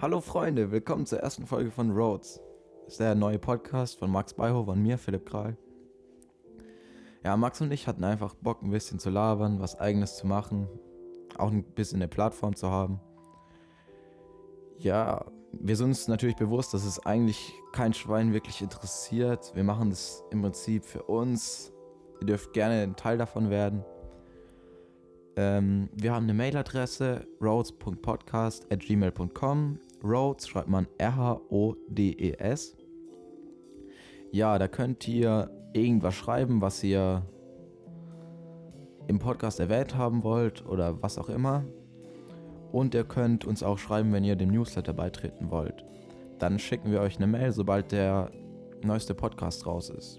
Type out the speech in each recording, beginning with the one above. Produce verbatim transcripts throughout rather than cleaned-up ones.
Hallo Freunde, willkommen zur ersten Folge von Rhodes. Das ist der neue Podcast von Max Beihofer und mir, Philipp Kral. Ja, Max und ich hatten einfach Bock, ein bisschen zu labern, was Eigenes zu machen, auch ein bisschen eine Plattform zu haben. Ja, wir sind uns natürlich bewusst, dass es eigentlich kein Schwein wirklich interessiert. Wir machen das im Prinzip für uns. Ihr dürft gerne ein Teil davon werden. Ähm, wir haben eine Mailadresse, rhodes punkt podcast at gmail punkt com. Rhodes schreibt man R H O D E S. Ja, da könnt ihr irgendwas schreiben, was ihr im Podcast erwähnt haben wollt oder was auch immer. Und ihr könnt uns auch schreiben, wenn ihr dem Newsletter beitreten wollt. Dann schicken wir euch eine Mail, sobald der neueste Podcast raus ist.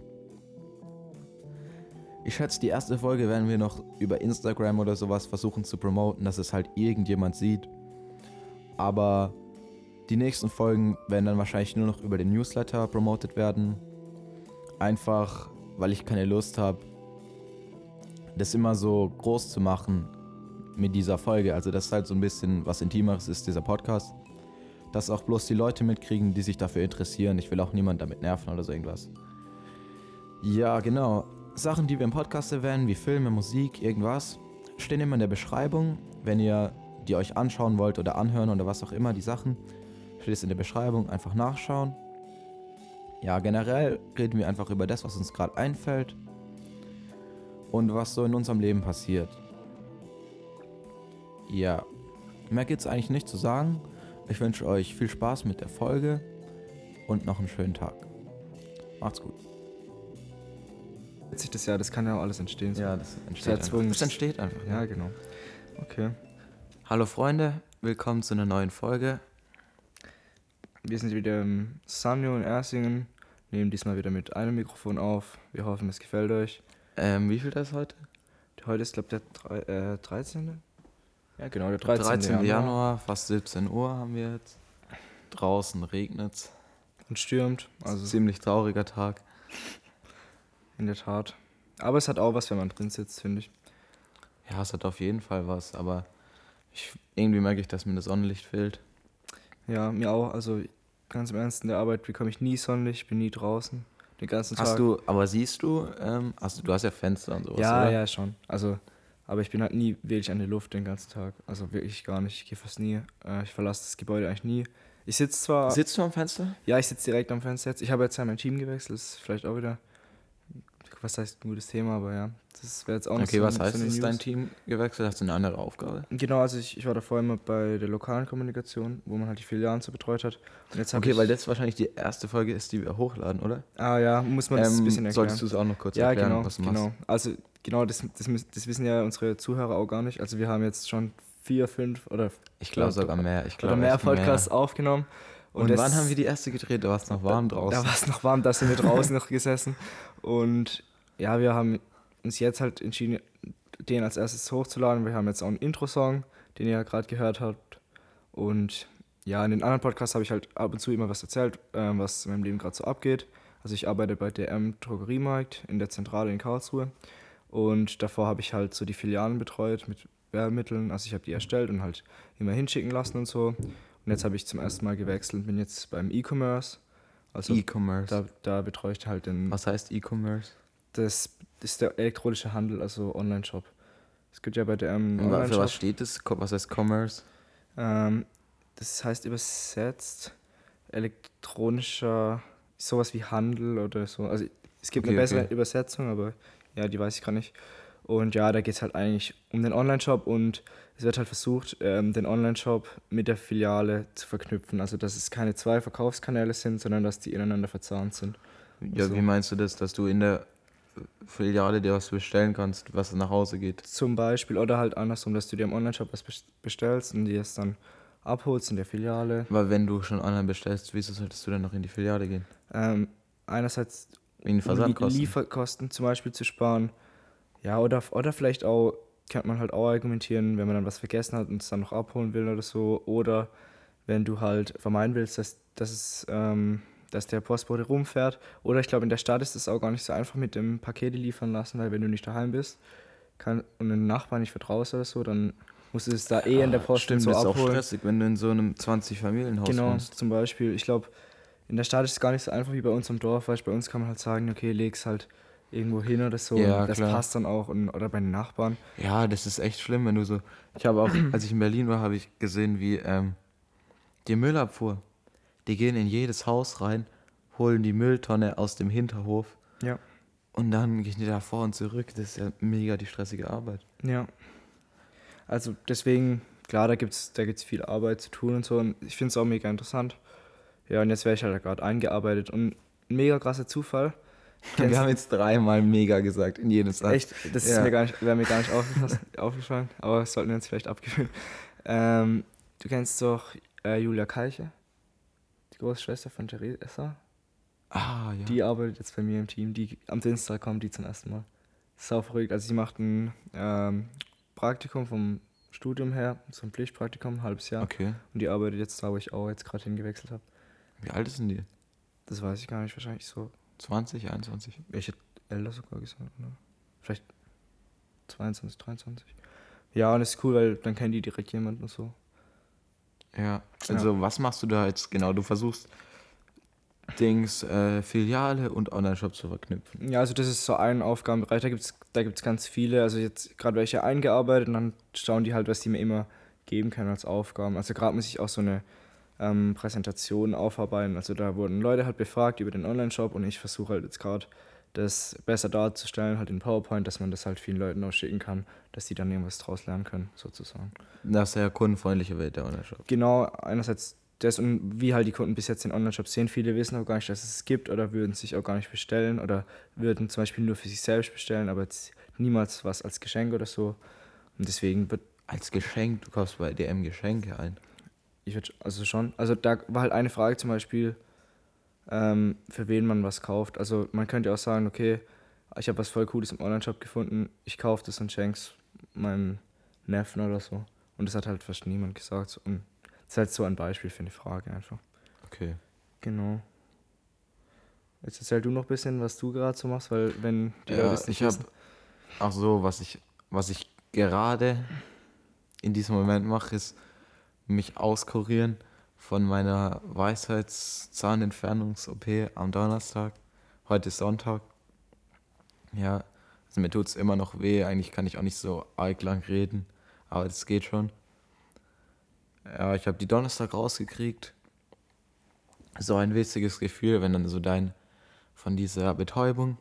Ich schätze, die erste Folge werden wir noch über Instagram oder sowas versuchen zu promoten, dass es halt irgendjemand sieht. Aber die nächsten Folgen werden dann wahrscheinlich nur noch über den Newsletter promotet werden. Einfach, weil ich keine Lust habe, das immer so groß zu machen mit dieser Folge. Also das ist halt so ein bisschen was Intimeres ist, dieser Podcast. Dass auch bloß die Leute mitkriegen, die sich dafür interessieren. Ich will auch niemanden damit nerven oder so irgendwas. Ja, genau. Sachen, die wir im Podcast erwähnen, wie Filme, Musik, irgendwas, stehen immer in der Beschreibung. Wenn ihr die euch anschauen wollt oder anhören oder was auch immer, die Sachen, steht es in der Beschreibung, einfach nachschauen. Ja, generell reden wir einfach über das, was uns gerade einfällt und was so in unserem Leben passiert. Ja, mehr gibt's eigentlich nicht zu sagen. Ich wünsche euch viel Spaß mit der Folge und noch einen schönen Tag. Macht's gut. Witzig das ja, das kann ja auch alles entstehen. So. Ja, das entsteht einfach. Das entsteht einfach. Ja, Ja, genau. Okay. Hallo Freunde, willkommen zu einer neuen Folge. Wir sind wieder im Sanjo in Ersingen, nehmen diesmal wieder mit einem Mikrofon auf. Wir hoffen, es gefällt euch. Ähm, wie viel das ist heute? Heute ist, glaube ich, der drei, äh, dreizehnte Ja, genau, der dreizehnten dreizehnte Januar, fast siebzehn Uhr haben wir jetzt. Draußen regnet's. Und stürmt, also Ziemlich trauriger Tag. in der Tat. Aber es hat auch was, wenn man drin sitzt, finde ich. Ja, es hat auf jeden Fall was, aber ich, irgendwie merke ich, dass mir das Sonnenlicht fehlt. Ja, mir auch. Also ganz im Ernst, in der Arbeit bekomme ich nie Sonnenlicht, bin nie draußen. Den ganzen Tag. Hast du, aber siehst du, ähm, hast du, du hast ja Fenster und sowas, Ja, oder? ja, schon. Also, aber ich bin halt nie wirklich an der Luft den ganzen Tag. Also wirklich gar nicht. Ich gehe fast nie. Äh, ich verlasse das Gebäude eigentlich nie. Ich sitze zwar. Sitzt du am Fenster? Ja, ich sitze direkt am Fenster jetzt. Ich habe jetzt ja mein Team gewechselt. Das ist vielleicht auch wieder. Was heißt ein gutes Thema, aber ja. Das wäre jetzt auch nicht Okay, so, was heißt so eine es, News. dein Team gewechselt? Hast du eine andere Aufgabe? Genau, also ich, ich war davor immer bei der lokalen Kommunikation, wo man halt die Filialen so betreut hat. Und jetzt hab Okay, ich, weil das wahrscheinlich die erste Folge ist, die wir hochladen, oder? Ah ja, muss man das ein Ähm, bisschen erklären. solltest du es auch noch kurz Ja, erklären, genau, was du genau. machst? Also genau, das, das, müssen- das wissen ja unsere Zuhörer auch gar nicht. Also wir haben jetzt schon vier, fünf oder Ich glaube sogar mehr. Ich glaub oder mehr echt Podcasts aufgenommen. Und, das- wann haben wir die erste gedreht? Da war es noch warm Da draußen. war es noch warm, da sind wir draußen noch gesessen. Und ja, wir haben uns jetzt halt entschieden, den als erstes hochzuladen. Wir haben jetzt auch einen Intro-Song, den ihr ja gerade gehört habt. Und ja, in den anderen Podcasts habe ich halt ab und zu immer was erzählt, ähm, was in meinem Leben gerade so abgeht. Also ich arbeite bei D M Drogeriemarkt in der Zentrale in Karlsruhe. Und davor habe ich halt so die Filialen betreut mit Werbemitteln. Also ich habe die erstellt und halt immer hinschicken lassen und so. Und jetzt habe ich zum ersten Mal gewechselt und bin jetzt beim E-Commerce. Also E-Commerce. da, da betreue ich halt den. Was heißt E-Commerce? Das ist der elektronische Handel, also Online-Shop. Es gibt ja bei der ähm, Und für Online-Shop. was steht das? Co- Was heißt Commerce? Ähm, das heißt übersetzt elektronischer, sowas wie Handel oder so. Also es gibt Okay, eine bessere okay. Übersetzung, aber ja, die weiß ich gar nicht. Und ja, da geht es halt eigentlich um den Online-Shop und es wird halt versucht, ähm, den Online-Shop mit der Filiale zu verknüpfen. Also dass es keine zwei Verkaufskanäle sind, sondern dass die ineinander verzahnt sind. Ja, So. wie meinst du das, dass du in der Filiale dir was bestellen kannst, was nach Hause geht? Zum Beispiel, oder halt andersrum, dass du dir im Online-Shop was best- bestellst und dir es dann abholst in der Filiale. Weil wenn du schon online bestellst, wieso solltest du dann noch in die Filiale gehen? Ähm, einerseits Wegen um Versandkosten? die Lieferkosten zum Beispiel zu sparen. Ja, oder, oder vielleicht auch, könnte man halt auch argumentieren, wenn man dann was vergessen hat und es dann noch abholen will oder so. Oder wenn du halt vermeiden willst, dass, dass, es, ähm, dass der Postbote rumfährt. Oder ich glaube, in der Stadt ist es auch gar nicht so einfach mit dem Pakete liefern lassen, weil wenn du nicht daheim bist kann, und den Nachbarn nicht vertraust oder so, dann musst du es da eh in der Post Stimmt, und so das ist auch abholen. stressig, wenn du in so einem zwanzig-Familienhaus Genau, wohnst. zum Beispiel. Ich glaube, in der Stadt ist es gar nicht so einfach wie bei uns am Dorf, weil bei uns kann man halt sagen, okay, leg's halt irgendwo hin oder so Ja, und das klar. passt dann auch und, oder bei den Nachbarn. Ja, das ist echt schlimm, wenn du so... Ich habe auch, als ich in Berlin war, habe ich gesehen, wie ähm, die Müllabfuhr, die gehen in jedes Haus rein, holen die Mülltonne aus dem Hinterhof Ja, und dann gehen die da vor und zurück. Das ist ja mega die stressige Arbeit. ja. Also deswegen, klar, da gibt's da gibt's viel Arbeit zu tun und so und ich finde es auch mega interessant. Ja, und jetzt wäre ich halt gerade eingearbeitet und ein mega krasser Zufall. Kennst- Wir haben jetzt dreimal mega gesagt in jedem Satz. Echt, das ist Ja. mir gar nicht, wäre mir gar nicht aufgefasst, aufgefallen, aber das sollten wir uns vielleicht abgewöhnen. Ähm, du kennst doch äh, Julia Kalche, die Großschwester von Theresa. Ah, ja. Die arbeitet jetzt bei mir im Team. Die, am Dienstag kommt die zum ersten Mal. Sau verrückt. Also sie macht ein ähm, Praktikum vom Studium her, so ein Pflichtpraktikum, ein halbes Jahr. Okay. Und die arbeitet jetzt da, wo ich auch jetzt gerade hingewechselt habe. Wie alt sind die? Das weiß ich gar nicht, wahrscheinlich so. zwanzig, einundzwanzig? Ich hätte älter sogar gesagt, oder? Vielleicht zweiundzwanzig, dreiundzwanzig. Ja, und das ist cool, weil dann kennt die direkt jemanden und so. Ja. Also, was machst du da jetzt genau? Du versuchst Dings, äh, Filiale und Online-Shop zu verknüpfen. Ja, also das ist so ein Aufgabenbereich, da gibt es da gibt's ganz viele. Also jetzt gerade welche eingearbeitet und dann schauen die halt, was die mir immer geben können als Aufgaben. Also gerade muss ich auch so eine ähm, Präsentation aufarbeiten. Also da wurden Leute halt befragt über den Online-Shop und ich versuche halt jetzt gerade das besser darzustellen, halt in PowerPoint, dass man das halt vielen Leuten auch schicken kann, dass die dann irgendwas draus lernen können, sozusagen. Das ist ja kundenfreundliche Welt, der Online-Shop. Genau, einerseits das und wie halt die Kunden bis jetzt den Online-Shop sehen. Viele wissen auch gar nicht, dass es es gibt oder würden sich auch gar nicht bestellen oder würden zum Beispiel nur für sich selbst bestellen, aber jetzt niemals was als Geschenk oder so. Und deswegen wird, Als Geschenk, du kaufst bei D M Geschenke ein. ich würde, also schon, also da war halt eine Frage zum Beispiel, ähm, für wen man was kauft. Also man könnte auch sagen, okay, ich habe was voll Cooles im Online-Shop gefunden, ich kaufe das und schenk's meinem Neffen oder so. Und das hat halt fast niemand gesagt. Und das ist halt so ein Beispiel für eine Frage einfach. Okay. Genau. Jetzt erzähl du noch ein bisschen, was du gerade so machst, weil wenn die Ja, Leute es nicht ich habe, wissen. ach so, was ich, was ich gerade in diesem Moment mache, ist mich auskurieren von meiner Weisheitszahnentfernungs-O P am Donnerstag. Heute ist Sonntag. Ja, also mir tut es immer noch weh. Eigentlich kann ich auch nicht so arg lang reden, aber das geht schon. Ja, ich habe die Donnerstag rausgekriegt. So ein witziges Gefühl, wenn dann so dein, von dieser Betäubung,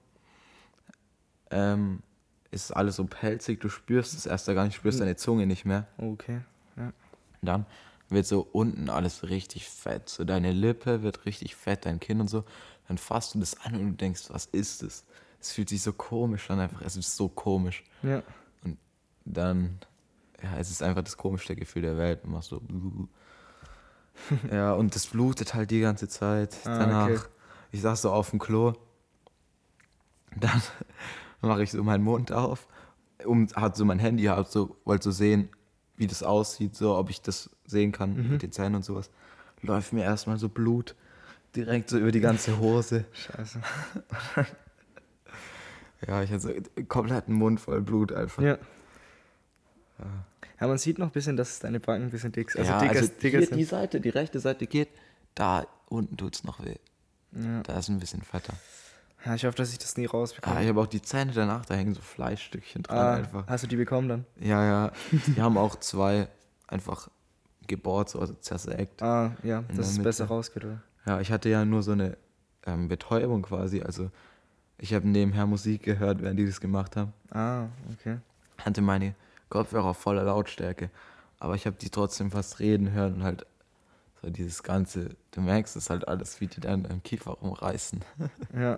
ähm, ist alles so pelzig, du spürst es erst gar nicht, spürst deine Zunge nicht mehr. Okay, ja. Und dann wird so unten alles richtig fett, so deine Lippe wird richtig fett, dein Kinn und so. Dann fasst du das an und du denkst, was ist das? Es fühlt sich so komisch an, einfach, es ist so komisch. Ja, Und dann, ja, es ist einfach das komischste Gefühl der Welt. Du machst so, ja, und das blutet halt die ganze Zeit. Ah, Danach, okay. ich saß so auf dem Klo, dann mache ich so meinen Mund auf, um, hat so mein Handy, hab so, wollte so sehen, wie das aussieht, so, ob ich das sehen kann Mhm. mit den Zähnen und sowas. Läuft mir erstmal so Blut direkt so über die ganze Hose. scheiße. Ja, ich hatte so einen kompletten Mund voll Blut einfach. Ja. Ja, man sieht noch ein bisschen, dass deine Backen ein bisschen dick sind. Also ja, dicker, also dicker hier sind. die Seite, die rechte Seite geht, da unten tut's noch weh. Ja. Da ist ein bisschen fetter. Ja, ich hoffe, dass ich das nie rausbekomme. Ah, ich habe auch die Zähne danach, da hängen so Fleischstückchen dran Ah, einfach. hast du die bekommen dann? Ja, ja, die haben auch zwei einfach gebohrt, so, also zersägt. Ah, ja, In dass der es Mitte. besser rausgeht, oder? Ja, ich hatte ja nur so eine ähm, Betäubung quasi, also ich habe nebenher Musik gehört, während die das gemacht haben. Ah, okay. Hatte meine Kopfhörer auf voller Lautstärke, aber ich habe die trotzdem fast reden hören und halt so dieses ganze, du merkst es halt alles, wie die dann im Kiefer rumreißen. Ja.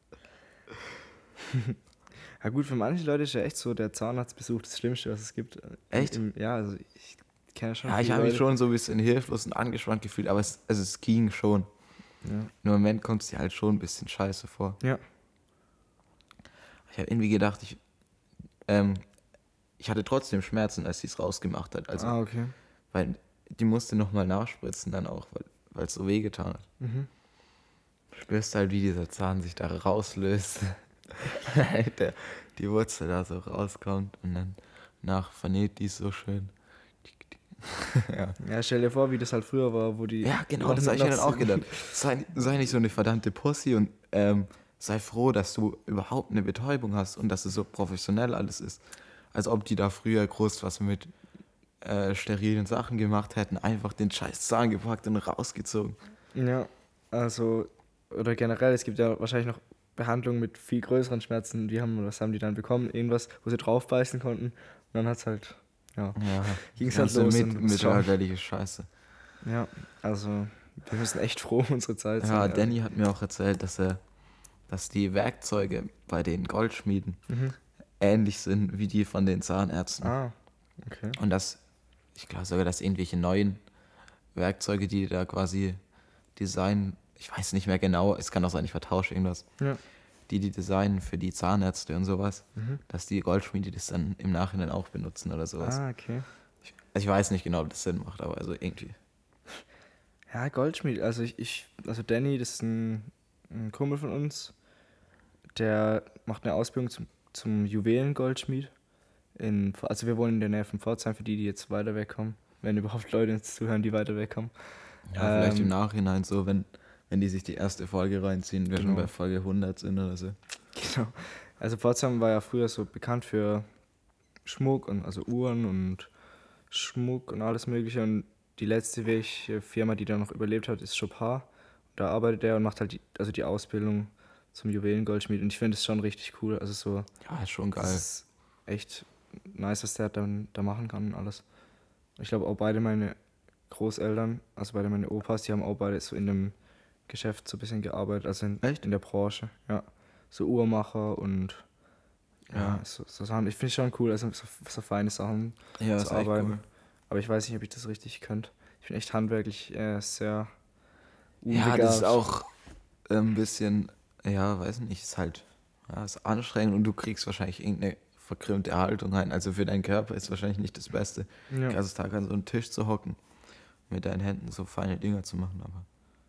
Ja gut, für manche Leute ist ja echt so der Zahnarztbesuch das Schlimmste, was es gibt. Echt? Im, ja, also ich kenne schon Ja, ich viele habe mich Leute. schon so ein bisschen hilflos und angespannt gefühlt, aber es, also es ging schon. Ja. Im Moment kommt es dir halt schon ein bisschen scheiße vor. Ja. Ich habe irgendwie gedacht, ich, ähm, ich hatte trotzdem Schmerzen, als sie es rausgemacht hat. Also, Ah, okay. weil die musste nochmal nachspritzen dann auch, weil es so wehgetan hat. Mhm. Du spürst halt, wie dieser Zahn sich da rauslöst. Der, die Wurzel da so rauskommt und dann nach vernäht die es so schön. ja. Ja, stell dir vor, wie das halt früher war, wo die... Ja, genau, das habe ich mir dann auch gedacht. Sei, sei nicht so eine verdammte Pussy und ähm, sei froh, dass du überhaupt eine Betäubung hast und dass es so professionell alles ist. Als ob die da früher groß was mit äh, sterilen Sachen gemacht hätten, einfach den scheiß Zahn gepackt und rausgezogen. Ja, also, oder generell, es gibt ja wahrscheinlich noch Behandlungen mit viel größeren Schmerzen. Die haben, was haben die dann bekommen? Irgendwas, wo sie draufbeißen konnten. Und dann hat's halt, ja, Ja, ging es halt ganze los. mit, und- mittelalterliche Scheiße. Ja, also, wir müssen echt froh um unsere Zeit Ja, sein. Danny hat mir auch erzählt, dass er, dass die Werkzeuge bei den Goldschmieden Mhm. ähnlich sind wie die von den Zahnärzten. Ah, okay. Und dass, ich glaube sogar, dass irgendwelche neuen Werkzeuge, die da quasi designen, ich weiß nicht mehr genau, es kann auch sein, ich vertausche irgendwas, Ja. die die designen für die Zahnärzte und sowas, Mhm. dass die Goldschmiede das dann im Nachhinein auch benutzen oder sowas. Ah, okay. Ich, also ich weiß nicht genau, ob das Sinn macht, aber also irgendwie. Ja, Goldschmied. Also ich, ich also Danny, das ist ein, ein Kumpel von uns, der macht eine Ausbildung zum, zum Juwelengoldschmied. In, also wir wohnen in der Nähe von Pforzheim, für die, die jetzt weiter wegkommen. Wenn überhaupt Leute jetzt zuhören, die weiter wegkommen. Ja, vielleicht im Ähm, Nachhinein so, wenn, wenn die sich die erste Folge reinziehen, wir schon Genau. bei Folge hundert sind oder so. Genau. Also Pforzheim war ja früher so bekannt für Schmuck und also Uhren und Schmuck und alles Mögliche. Und die letzte welche Firma, die da noch überlebt hat, ist Chopin. Da arbeitet er und macht halt die, also die Ausbildung zum Juwelengoldschmied. Und ich finde das schon richtig cool. Also so, Ja, ist schon das geil. ist echt nice, was der dann da machen kann und alles. Ich glaube auch beide meine Großeltern, also beide meine Opas, die haben auch beide so in dem Geschäft so ein bisschen gearbeitet, also in, Echt? in der Branche, ja. So Uhrmacher und ja, Ja. so, so Sachen. Ich finde es schon cool, also so, so feine Sachen Ja, zu ist echt arbeiten. cool. Aber ich weiß nicht, ob ich das richtig könnte. Ich bin echt handwerklich äh, sehr Ja, das ist unbegabt. auch ein bisschen, ja, weiß nicht, ist halt, ja, ist anstrengend und du kriegst wahrscheinlich irgendeine verkrümmte Haltung rein. Also für deinen Körper ist wahrscheinlich nicht das Beste, den Ja. ganzen Tag an so einem Tisch zu hocken, mit deinen Händen so feine Dinger zu machen. Aber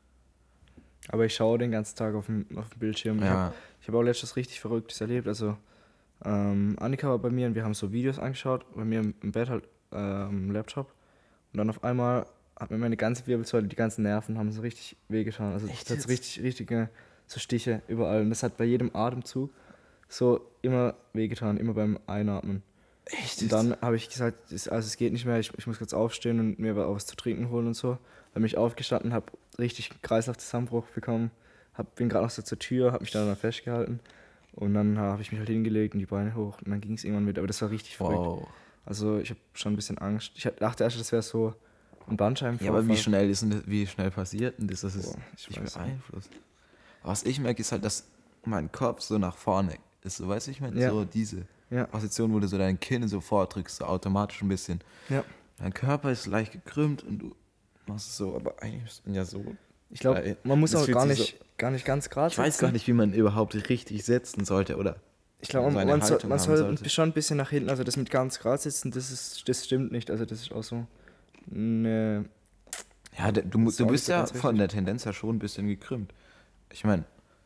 Aber ich schaue den ganzen Tag auf dem, auf dem Bildschirm. Ich habe ja, ich hab auch letztes richtig Verrücktes erlebt. Also ähm, Annika war bei mir und wir haben so Videos angeschaut, bei mir im, im Bett halt äh, am Laptop. Und dann auf einmal hat mir meine ganze Wirbelsäule, die ganzen Nerven haben so richtig wehgetan. Also Echt es hat so jetzt? richtig, richtige so Stiche überall. Und das hat bei jedem Atemzug so immer wehgetan, immer beim Einatmen. echt Und jetzt? dann habe ich gesagt, es- also es geht nicht mehr, ich, ich muss kurz aufstehen und mir auch was zu trinken holen und so. Dann bin ich aufgestanden, habe richtig Kreislaufzusammenbruch bekommen, hab, bin gerade noch so zur Tür, habe mich dann da festgehalten und dann habe ich mich halt hingelegt und die Beine hoch und dann ging es irgendwann wieder. Aber das war richtig verrückt. Wow. Also ich habe schon ein bisschen Angst. Ich hab- dachte erst, das wäre so ein Bandscheibenvorfall. Ja, aber wie schnell ist denn das, wie schnell passiert denn das? Das ist Boah, ich nicht weiß nicht. beeinflusst. Was ich merke, ist halt, dass mein Kopf so nach vorne ist. So, weißt du, ich meine, Ja. so diese Ja, Position, wo du so dein Kinn so vordrückst, so automatisch ein bisschen. ja. Dein Körper ist leicht gekrümmt und du machst es so, aber eigentlich ist man ja so. Ich glaube, Geil. man muss Das auch fühlt gar sich nicht, gar nicht ganz gerade Ich weiß gar nicht, wie man überhaupt richtig sitzen sollte, oder? Ich glaube, man, seine man, soll, Haltung man haben soll sollte. schon ein bisschen nach hinten, also das mit ganz gerade sitzen, das, ist, das stimmt nicht. Also das ist auch so eine... Ja, der- du, mu- ist du auch bist nicht so ja ganz von richtig. der Tendenz her schon ein bisschen gekrümmt. Ich meine,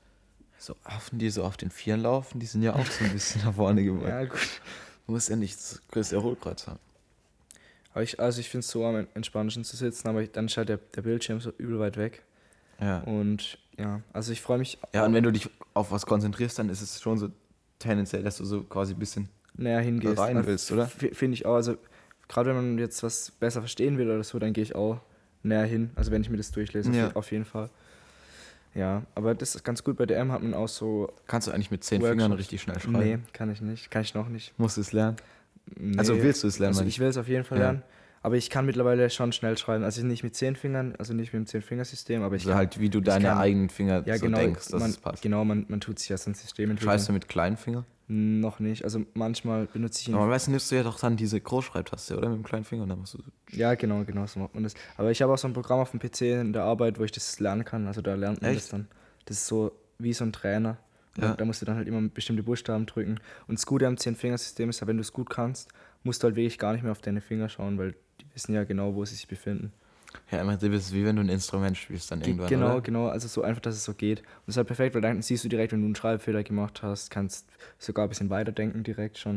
so Affen, die so auf den Vieren laufen, die sind ja auch so ein bisschen nach vorne geworden. Ja, gut. Du musst ja nicht das größte Hohlkreuz haben. Aber ich, also ich finde es so am entspannendsten zu sitzen, aber ich, dann ist halt der, der Bildschirm so übel weit weg. Ja. Und ja, also ich freue mich Ja, und wenn du dich auf was konzentrierst, dann ist es schon so tendenziell, dass du so quasi ein bisschen näher hingehst. rein Also willst, oder? f- Finde ich auch. Also gerade wenn man jetzt was besser verstehen will oder so, dann gehe ich auch näher hin. Also wenn ich mir das durchlese, auf, Ja. je- auf jeden Fall. Ja, aber das ist ganz gut. Bei D M hat man auch so... Kannst du eigentlich mit zehn Workshops. Fingern richtig schnell schreiben? Nee, kann ich nicht. Kann ich noch nicht. Musst du es lernen? Nee. Also willst du es lernen? Also meine ich will es auf jeden Fall Ja. lernen. Aber ich kann mittlerweile schon schnell schreiben. Also nicht mit zehn Fingern, also nicht mit dem Zehn-Fingersystem, aber ich also kann, halt, wie du ich deine kann- eigenen Finger ja, so genau, denkst, dass man, es passt. Genau, man, man tut sich ja so ein System entwickeln. Schreibst du mit kleinen Fingern? Noch nicht. Also manchmal benutze ich ihn. Aber meistens nimmst du ja doch dann diese Großschreibtaste, oder? Mit dem kleinen Finger und dann musst du. Ja, genau, genau, so macht man das. Aber ich habe auch so ein Programm auf dem P C in der Arbeit, wo ich das lernen kann. Also da lernt man Echt? das dann. Das ist so wie so ein Trainer. Und Ja. Da musst du dann halt immer bestimmte Buchstaben drücken. Und das Gute am Zehn-Fingersystem ist ja, wenn du es gut kannst, musst du halt wirklich gar nicht mehr auf deine Finger schauen, weil die wissen ja genau, wo sie sich befinden. Ja, im Prinzip ist es wie wenn du ein Instrument spielst dann Ge- irgendwann, genau, oder? genau. Also so einfach, dass es so geht. Und das ist halt perfekt, weil dann siehst du direkt, wenn du einen Schreibfehler gemacht hast, kannst sogar ein bisschen weiterdenken direkt schon.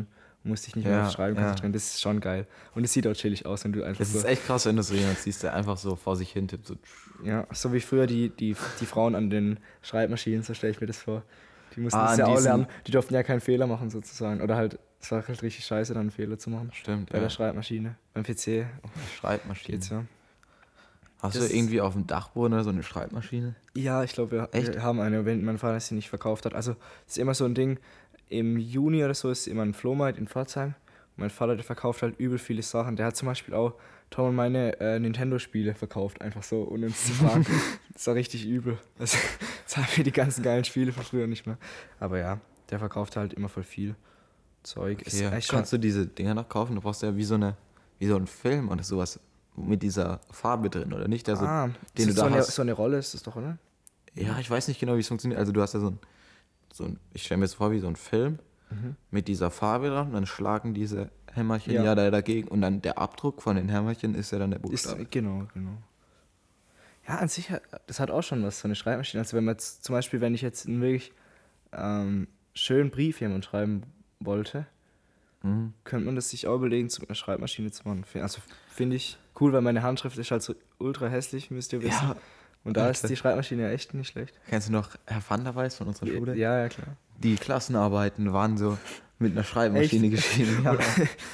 Du musst dich nicht mehr Ja, aufs Schreiben ja. konzentrieren. Das ist schon geil. Und es sieht auch chillig aus, wenn du einfach Das so... ist echt krass, wenn du so jemanden siehst, der einfach so vor sich hin tippt. So. Ja, so wie früher die, die, die Frauen an den Schreibmaschinen, so stelle ich mir das vor. Die mussten Ah, das an ja auch diesen- lernen. Die durften ja keinen Fehler machen, sozusagen. Oder halt, es war halt richtig scheiße, dann einen Fehler zu machen. Stimmt, Bei ja. der Schreibmaschine. Beim P C Schreibmaschine. geht's ja. Hast Das- du irgendwie auf dem Dachboden oder so eine Schreibmaschine? Ja, ich glaube, wir, Echt? wir haben eine, wenn mein Vater sie nicht verkauft hat. Also, es ist immer so ein Ding, im Juni oder so ist immer ein Flohmarkt in Pforzheim. Und mein Vater, der verkauft halt übel viele Sachen. Der hat zum Beispiel auch Tom und meine äh, Nintendo-Spiele verkauft, einfach so, ohne uns zu fragen. Das war richtig übel. Also, jetzt haben wir die ganzen geilen Spiele von früher nicht mehr. Aber ja, der verkauft halt immer voll viel Zeug. Ist Ja. eigentlich schon, Kannst du diese Dinger noch kaufen? Du brauchst ja wie so, eine, wie so einen Film oder sowas mit dieser Farbe drin, oder nicht? Also, ah, den du so, da eine, hast. so eine Rolle ist das doch, oder? Ja, ich weiß nicht genau, wie es funktioniert. Also du hast ja so ein, so ein ich stelle mir jetzt vor, wie so ein Film mit dieser Farbe dran, und dann schlagen diese Hämmerchen Ja. ja, da dagegen und dann der Abdruck von den Hämmerchen ist ja dann der Ist, Buchstabe. genau, genau. Ja, an sich, hat- das hat auch schon was, so eine Schreibmaschine. Also wenn man jetzt, zum Beispiel, wenn ich jetzt einen wirklich ähm, schönen Brief jemand schreiben wollte, Mhm. könnte man das sich auch überlegen, zu einer Schreibmaschine zu machen. Fin- Also finde ich cool, weil meine Handschrift ist halt so ultra hässlich, müsst ihr wissen. Ja, Und da ist Alter. die Schreibmaschine ja echt nicht schlecht. Kennst du noch Herr Van der Weis von unserer Schule? Ja, ja, klar. Die Klassenarbeiten waren so mit einer Schreibmaschine geschrieben. Ja.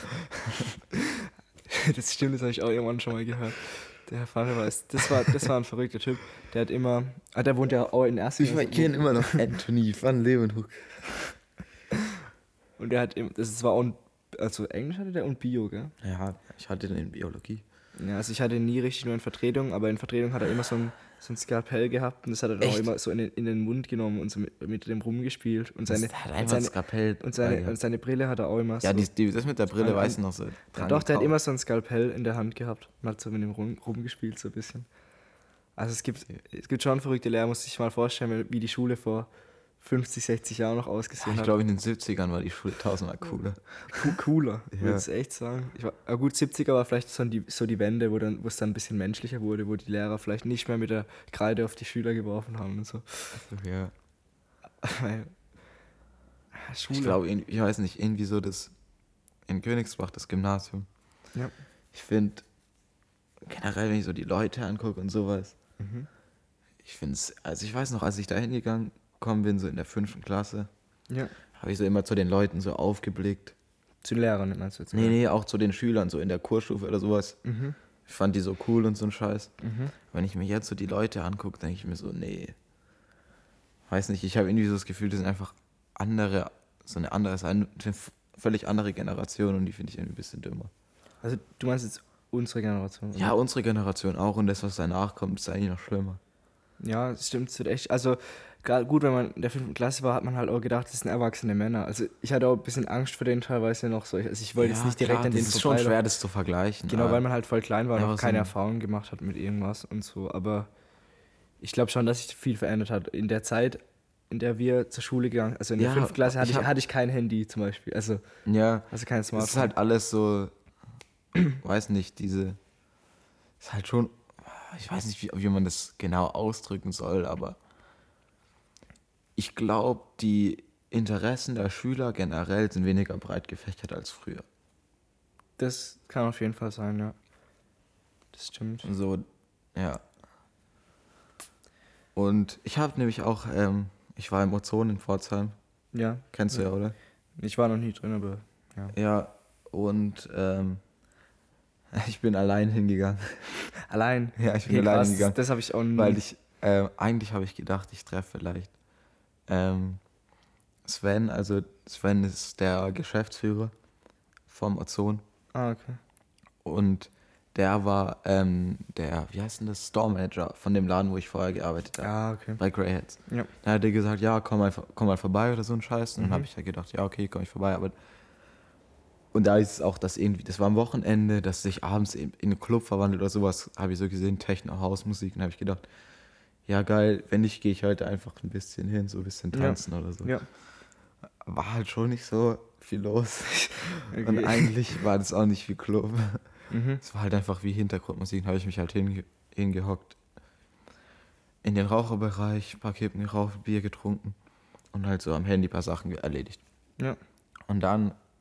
Das stimmt, das habe ich auch irgendwann schon mal gehört. Der Herr Vater weiß, das war, das war ein verrückter Typ. Der hat immer, ah, der wohnt ja auch in Ersten. Ich kenne immer noch Anthony van Leeuwenhoek. Und der hat immer, das war auch, also Englisch hatte der und Bio, gell? Ja, ich hatte den in Biologie. Ja, also ich hatte ihn nie richtig nur in Vertretung, aber in Vertretung hat er immer so ein, so ein Skalpell gehabt und das hat er dann auch Echt? immer so in den, in den Mund genommen und so mit, mit dem rumgespielt. Und seine, Das hat und einfach seine, das Skalpell. und, seine, gehabt. und seine Brille hat er auch immer ja, so. die, die, das mit der Brille An- weiß ich an- noch so. Ja, dran doch, der hat gekauft. immer so ein Skalpell in der Hand gehabt und hat so mit dem rum, rumgespielt, so ein bisschen. Also es gibt, es gibt schon verrückte Lehrer, muss ich mal vorstellen, wie die Schule vor fünfzig, sechzig Jahren noch Ja, ausgesehen ich hat. glaube, in den siebzigern war die Schule tausendmal cooler. Co- cooler, Ja. würde ich echt sagen. Ich war, ja gut, siebziger war vielleicht so die, so die Wende, wo, dann, wo es dann ein bisschen menschlicher wurde, wo die Lehrer vielleicht nicht mehr mit der Kreide auf die Schüler geworfen haben und so. Ja. Weil, ah, Schule. Ich glaube, ich weiß nicht, irgendwie so das in Königsbach, das Gymnasium. Ja. Ich finde, generell, wenn ich so die Leute angucke und sowas, Mhm. ich finde es, also ich weiß noch, als ich da hingegangen gekommen bin, so in der fünften Klasse, Ja. habe ich so immer zu den Leuten so aufgeblickt. Zu den Lehrern, meinst du jetzt? Nee, nee, auch zu den Schülern, so in der Kursstufe oder sowas. Mhm. Ich fand die so cool und so ein Scheiß. Mhm. Wenn ich mir jetzt so die Leute angucke, denke ich mir so, nee. Weiß nicht, ich habe irgendwie so das Gefühl, das sind einfach andere, so eine andere, eine völlig andere Generation und die finde ich irgendwie ein bisschen dümmer. Also du meinst jetzt unsere Generation? Ja, unsere Generation auch und das, was danach kommt, ist eigentlich noch schlimmer. Ja, das stimmt, es wird echt. Also, gerade gut, wenn man in der fünften Klasse war, hat man halt auch gedacht, das sind erwachsene Männer. Also, ich hatte auch ein bisschen Angst vor denen teilweise noch so. Also, ich wollte jetzt nicht direkt klar, an denen das ist schon vorbeilaufen. schwer, das zu vergleichen. Genau, aber weil man halt voll klein war und Ja, noch aber keine so- Erfahrung gemacht hat mit irgendwas und so. Aber ich glaube schon, dass sich viel verändert hat. In der Zeit, in der wir zur Schule gegangen sind, also in der Ja, fünften Klasse, hatte ich ich, hab- hatte ich kein Handy zum Beispiel. Also, Ja, also kein es Smartphone. ist halt alles so, weiß nicht, diese, ist halt schon, ich weiß nicht, wie, wie man das genau ausdrücken soll, aber ich glaube, die Interessen der Schüler generell sind weniger breit gefächert als früher. Das kann auf jeden Fall sein, ja. Das stimmt. So, ja. Und ich habe nämlich auch, ähm, ich war im Ozon in Pforzheim, Ja. kennst du ja, oder? Ich war noch nie drin, aber ja. Ja, und ähm, ich bin allein hingegangen, Allein. Ja, ich bin Okay, allein krass, hingegangen. Das, das habe ich auch nie. weil ich, ähm, eigentlich habe ich gedacht, ich treffe vielleicht ähm, Sven, also Sven ist der Geschäftsführer vom Ozon Ah, okay. und der war ähm, der, wie heißt denn das, Store Manager von dem Laden, wo ich vorher gearbeitet habe, Ah, okay. bei Grey Hats. Ja. Da hat er gesagt, ja, komm mal, komm mal vorbei oder so ein Scheiß. Und dann Mhm. habe ich ja gedacht, ja, okay, komm ich vorbei. Aber und da ist es auch, dass irgendwie, das war am Wochenende, dass sich abends in in einen Club verwandelt oder sowas, habe ich so gesehen, Techno, Hausmusik. Und habe ich gedacht, ja geil, wenn nicht, gehe ich heute einfach ein bisschen hin, so ein bisschen Ja. tanzen oder so. Ja. War halt schon nicht so viel los. Okay. Und eigentlich war das auch nicht wie Club. Mhm. Es war halt einfach wie Hintergrundmusik. Dann habe ich mich halt hinge hingehockt. In den Raucherbereich, ein paar Kippen geraucht, Bier getrunken und halt so am Handy ein paar Sachen erledigt. Ja. Und dann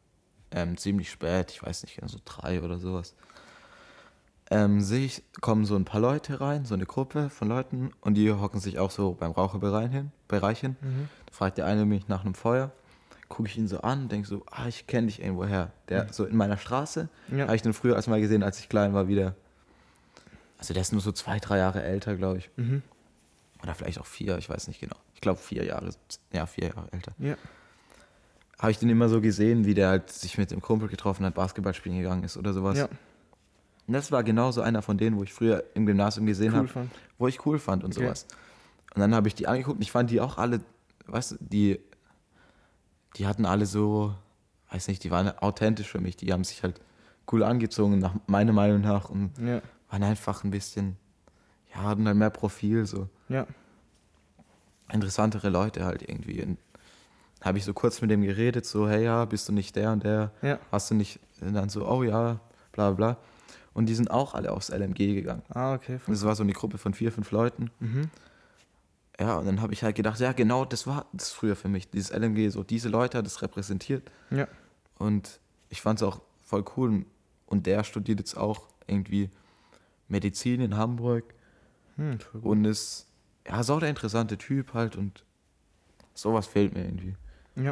ähm, ziemlich spät, ich weiß nicht, so drei oder sowas, ähm, sehe ich, kommen so ein paar Leute rein, so eine Gruppe von Leuten und die hocken sich auch so beim Raucherbereich hin. Bereich hin. Mhm. Da fragt der eine mich nach einem Feuer, gucke ich ihn so an, denke so, ah, ich kenne dich irgendwoher. Der Mhm. so in meiner Straße, Ja. habe ich den früher als mal gesehen, als ich klein war, wieder. Also der ist nur so zwei, drei Jahre älter, glaube ich. Mhm. Oder vielleicht auch vier, ich weiß nicht genau. Ich glaube vier Jahre, ja, vier Jahre älter. Ja. Habe ich den immer so gesehen, wie der halt sich mit dem Kumpel getroffen hat, Basketball spielen gegangen ist oder sowas. Ja. Und das war genauso einer von denen, wo ich früher im Gymnasium gesehen Cool habe, fand. wo ich cool fand und Okay. sowas. Und dann habe ich die angeguckt und ich fand die auch alle, weißt du, die, die hatten alle so, weiß nicht, die waren authentisch für mich. Die haben sich halt cool angezogen, nach meiner Meinung nach, und Ja. waren einfach ein bisschen, ja, hatten halt mehr Profil, so Ja. interessantere Leute halt irgendwie. Und habe ich so kurz mit dem geredet, so, hey, ja, bist du nicht der und der? Ja. Hast du nicht? Und dann so, oh ja, bla bla. Und die sind auch alle aufs L M G gegangen. Ah, okay. Und es war so eine Gruppe von vier, fünf Leuten. Mhm. Ja, und dann habe ich halt gedacht, ja, genau, das war das früher für mich. Dieses L M G, so diese Leute hat das repräsentiert. Ja. Und ich fand es auch voll cool. Und der studiert jetzt auch irgendwie Medizin in Hamburg. Hm, voll gut. Und ist, ja, so der interessante Typ halt. Und sowas fehlt mir irgendwie. Ja.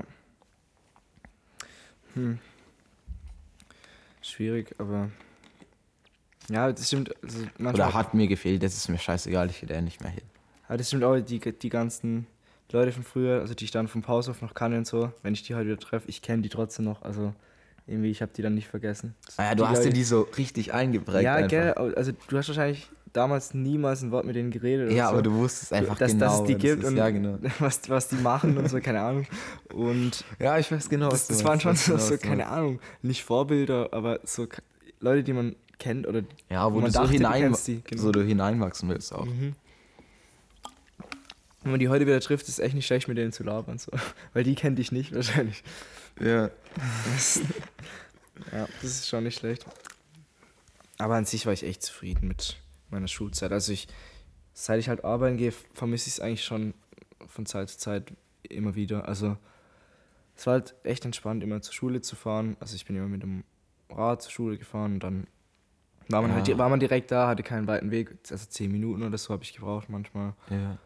Hm. Schwierig, aber. Ja, das stimmt. Also manchmal, Oder hat mir gefehlt, das ist mir scheißegal, ich gehe nicht mehr hin. aber das stimmt auch, die, die ganzen Leute von früher, also die ich dann vom Pausenhof noch kannte und so, wenn ich die heute wieder treffe, ich kenne die trotzdem noch. Also irgendwie, ich habe die dann nicht vergessen. Ah ja, du die hast dir Leute- die so richtig eingeprägt. Ja, einfach. gell, also du hast wahrscheinlich damals niemals ein Wort mit denen geredet. Oder Ja, so. aber du wusstest einfach dass, genau, dass es die was gibt ist. und Ja, genau. was, was die machen und so, keine Ahnung. Und Ja, ich weiß genau, das, was du das waren meinst, schon weiß so, genau, so was du keine meinst. Ahnung, nicht Vorbilder, aber so K- Leute, die man kennt oder Ja, wo man du so, dachte, du hinein, kennst die, genau. so du hineinwachsen willst auch. Mhm. Wenn man die heute wieder trifft, ist es echt nicht schlecht, mit denen zu labern. So. Weil die kennt dich nicht wahrscheinlich. Ja. Das, ja, das ist schon nicht schlecht. Aber an sich war ich echt zufrieden mit meiner Schulzeit. Also ich, seit ich halt arbeiten gehe, vermisse ich es eigentlich schon von Zeit zu Zeit immer wieder. Also es war halt echt entspannt, immer zur Schule zu fahren. Also ich bin immer mit dem Rad zur Schule gefahren und dann war man, Ja. halt, war man direkt da, hatte keinen weiten Weg. Also zehn Minuten oder so habe ich gebraucht manchmal. Ja.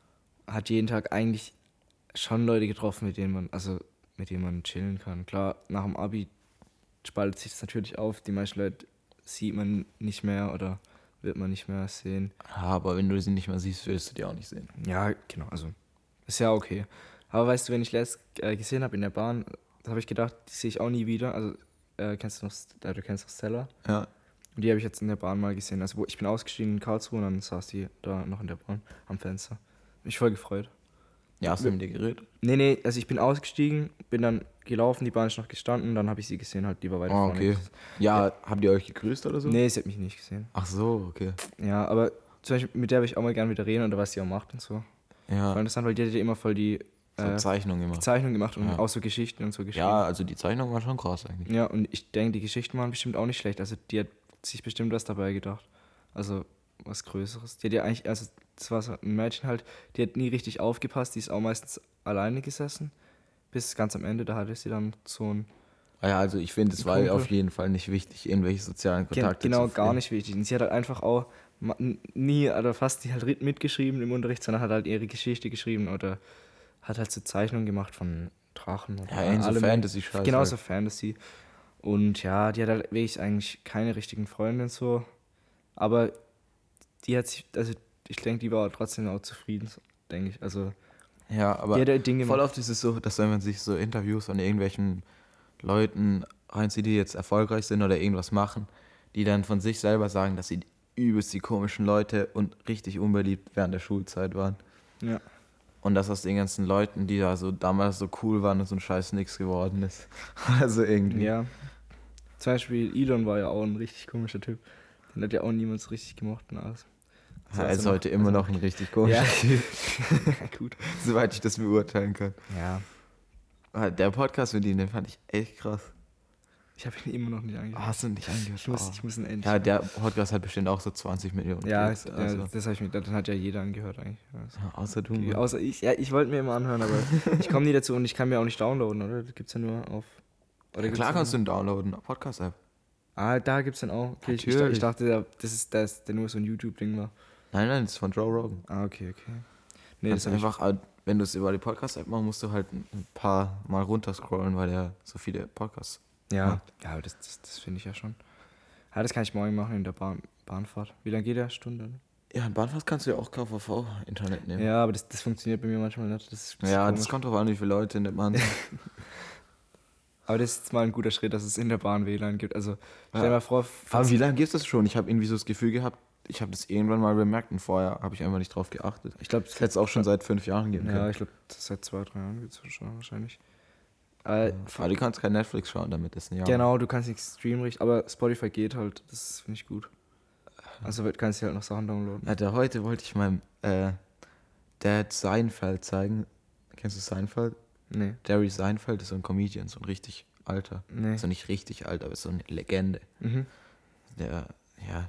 Hat jeden Tag eigentlich schon Leute getroffen, mit denen man, also mit denen man chillen kann. Klar, nach dem Abi spaltet sich das natürlich auf. Die meisten Leute sieht man nicht mehr oder wird man nicht mehr sehen. Ja, aber wenn du sie nicht mehr siehst, willst du die auch nicht sehen. Ja, genau, also ist ja okay. Aber weißt du, wenn ich letzt äh, gesehen habe in der Bahn, da habe ich gedacht, die sehe ich auch nie wieder. Also äh, kennst du noch, äh, du kennst noch Stella? Ja. Und die habe ich jetzt in der Bahn mal gesehen. Also wo, ich bin ausgestiegen in Karlsruhe und dann saß die da noch in der Bahn am Fenster. Mich voll gefreut. Ja, hast du mit dir geredet? Nee, nee, also ich bin ausgestiegen, bin dann gelaufen, die Bahn ist noch gestanden, dann habe ich sie gesehen, halt, die war weiter Oh, vorne. okay. Ja, habt ihr euch gegrüßt oder so? Nee, sie hat mich nicht gesehen. Ach so, okay. Ja, aber zum Beispiel mit der würde ich auch mal gerne wieder reden oder was sie auch macht und so. Voll Ja, interessant, weil die hat ja immer voll die so äh, Zeichnung immer. Zeichnung gemacht und Ja. auch so Geschichten und so geschrieben. Ja, also die Zeichnung war schon krass eigentlich. Ja, und ich denke, die Geschichten waren bestimmt auch nicht schlecht. Also die hat sich bestimmt was dabei gedacht. Also was Größeres. Die hat ja eigentlich, also das war so ein Mädchen halt, die hat nie richtig aufgepasst, die ist auch meistens alleine gesessen. Bis ganz am Ende, da hatte sie dann so ein... Ah ja, also ich finde, es Ein war Kumpel. auf jeden Fall nicht wichtig, irgendwelche sozialen Gen Kontakte genau, zu gar pflegen. nicht wichtig. Und sie hat halt einfach auch ma- n- nie oder fast die halt rit- mitgeschrieben im Unterricht, sondern hat halt ihre Geschichte geschrieben oder hat halt so Zeichnungen gemacht von Drachen. Oder Ja, in so allem. Fantasy-Scheiß Genau, halt. so Fantasy. Und ja, die hat halt wirklich eigentlich keine richtigen Freunde so. Aber die hat sich, also ich denke, die war trotzdem auch zufrieden, so, denke ich. Also Ja, aber die hat halt Dinge voll gemacht. oft ist es so, dass wenn man sich so Interviews von irgendwelchen Leuten reinzieht, die jetzt erfolgreich sind oder irgendwas machen, die dann von sich selber sagen, dass sie übelst die komischen Leute und richtig unbeliebt während der Schulzeit waren. Ja. Und dass aus den ganzen Leuten, die da so damals so cool waren und so ein Scheiß nix geworden ist. Also irgendwie. Ja. Zum Beispiel Elon war ja auch ein richtig komischer Typ. Den hat ja auch niemand so richtig gemocht und alles. Ja, er also ist noch- heute immer also- noch ein richtig komischer Ja. Typ, Ja, gut. soweit ich das beurteilen kann. Ja. Ah, Der Podcast mit ihm, den fand ich echt krass. Ich habe ihn immer noch nicht angehört. Hast du nicht angehört? Ich muss, Oh. ich muss ihn endlich. Ja, der Podcast hat bestimmt auch so zwanzig Millionen ja, Klicks, ja, also. das habe ich mir, dann hat ja jeder angehört eigentlich. Also, Ja, außer du. okay, Mann. außer ich, ja, ich wollte mir immer anhören, aber ich komme nie dazu und ich kann mir auch nicht downloaden, oder? Das gibt's ja nur auf. Oder Ja, klar gibt's kannst du den- ihn downloaden, Podcast-App. Ah, da gibt's den auch. Okay, ich, ich, Natürlich. ich dachte, der- das ist das, der nur so ein YouTube-Ding war. Nein, nein, das ist von Joe Rogan. Ah, okay, okay. Nee, Kannst das habe ich. einfach, äh, wenn du es über die Podcast-App machst, musst du halt ein paar Mal runterscrollen, weil er so viele Podcasts Ja, macht. ja, aber das, das, das finde ich ja schon. Ja, das kann ich morgen machen in der Bahn, Bahnfahrt. Wie lange geht der? Stunde? Ne? Ja, in Bahnfahrt kannst du ja auch K V V-Internet nehmen. Ja, aber das, das funktioniert bei mir manchmal nicht. Das ist, das ist Ja, komisch. das kommt drauf an, wie viele Leute in der Bahn sind. Aber das ist jetzt mal ein guter Schritt, dass es in der Bahn W L A N gibt. Also stell dir Ja. mal vor, Aber wie lange gibt es das schon? Ich habe irgendwie so das Gefühl gehabt, ich habe das irgendwann mal bemerkt und vorher habe ich einfach nicht drauf geachtet. ich glaube, Das hätte es auch schon seit fünf Jahren geben ja, können. ich glaube, seit zwei, drei Jahren gibt es schon wahrscheinlich. Äh, Aber du kannst kein Netflix schauen damit, ist ein Jahr. Genau, du kannst nicht streamen, richtig, aber Spotify geht halt, das finde ich gut. Also du kannst dir halt noch Sachen downloaden. Alter, heute wollte ich meinem äh, Dad Seinfeld zeigen. Kennst du Seinfeld? Nee, Jerry Seinfeld ist so ein Comedian, so ein richtig alter. nee. Also nicht richtig alt, aber ist so eine Legende. Mhm. Der, ja.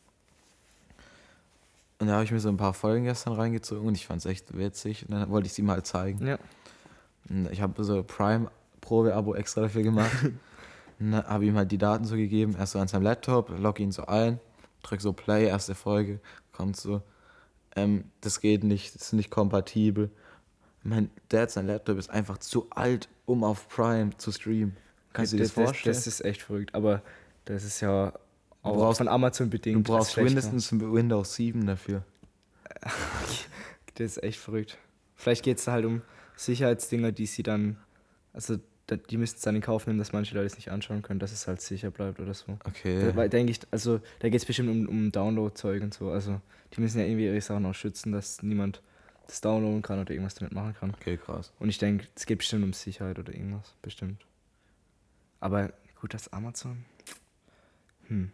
Und da habe ich mir so ein paar Folgen gestern reingezogen und ich fand es echt witzig. Und dann wollte ich sie mal zeigen. Ja. Und ich habe so Prime-Probe-Abo extra dafür gemacht. Und dann habe ihm halt die Daten so gegeben. Erst so an seinem Laptop, log ihn so ein, drück so Play, erste Folge, kommt so. Ähm, das geht nicht, das ist nicht kompatibel. Mein Dad, sein Laptop ist einfach zu alt, um auf Prime zu streamen. Kannst du dir das vorstellen? Das ist echt verrückt, aber das ist ja auch brauchst- von Amazon Du bedingt. brauchst das schlechter. mindestens Windows sieben dafür. Das ist echt verrückt. Vielleicht geht es da halt um Sicherheitsdinger, die sie dann, also da- die müssten es dann in Kauf nehmen, dass manche Leute es nicht anschauen können, dass es halt sicher bleibt oder so. Okay. Da, weil, denke ich, also da geht es bestimmt um, um Download-Zeug und so. Also die müssen ja irgendwie ihre Sachen auch schützen, dass niemand das downloaden kann oder irgendwas damit machen kann. Okay, krass. Und ich denke, es geht bestimmt um Sicherheit oder irgendwas, bestimmt. Aber gut, das Amazon. Hm.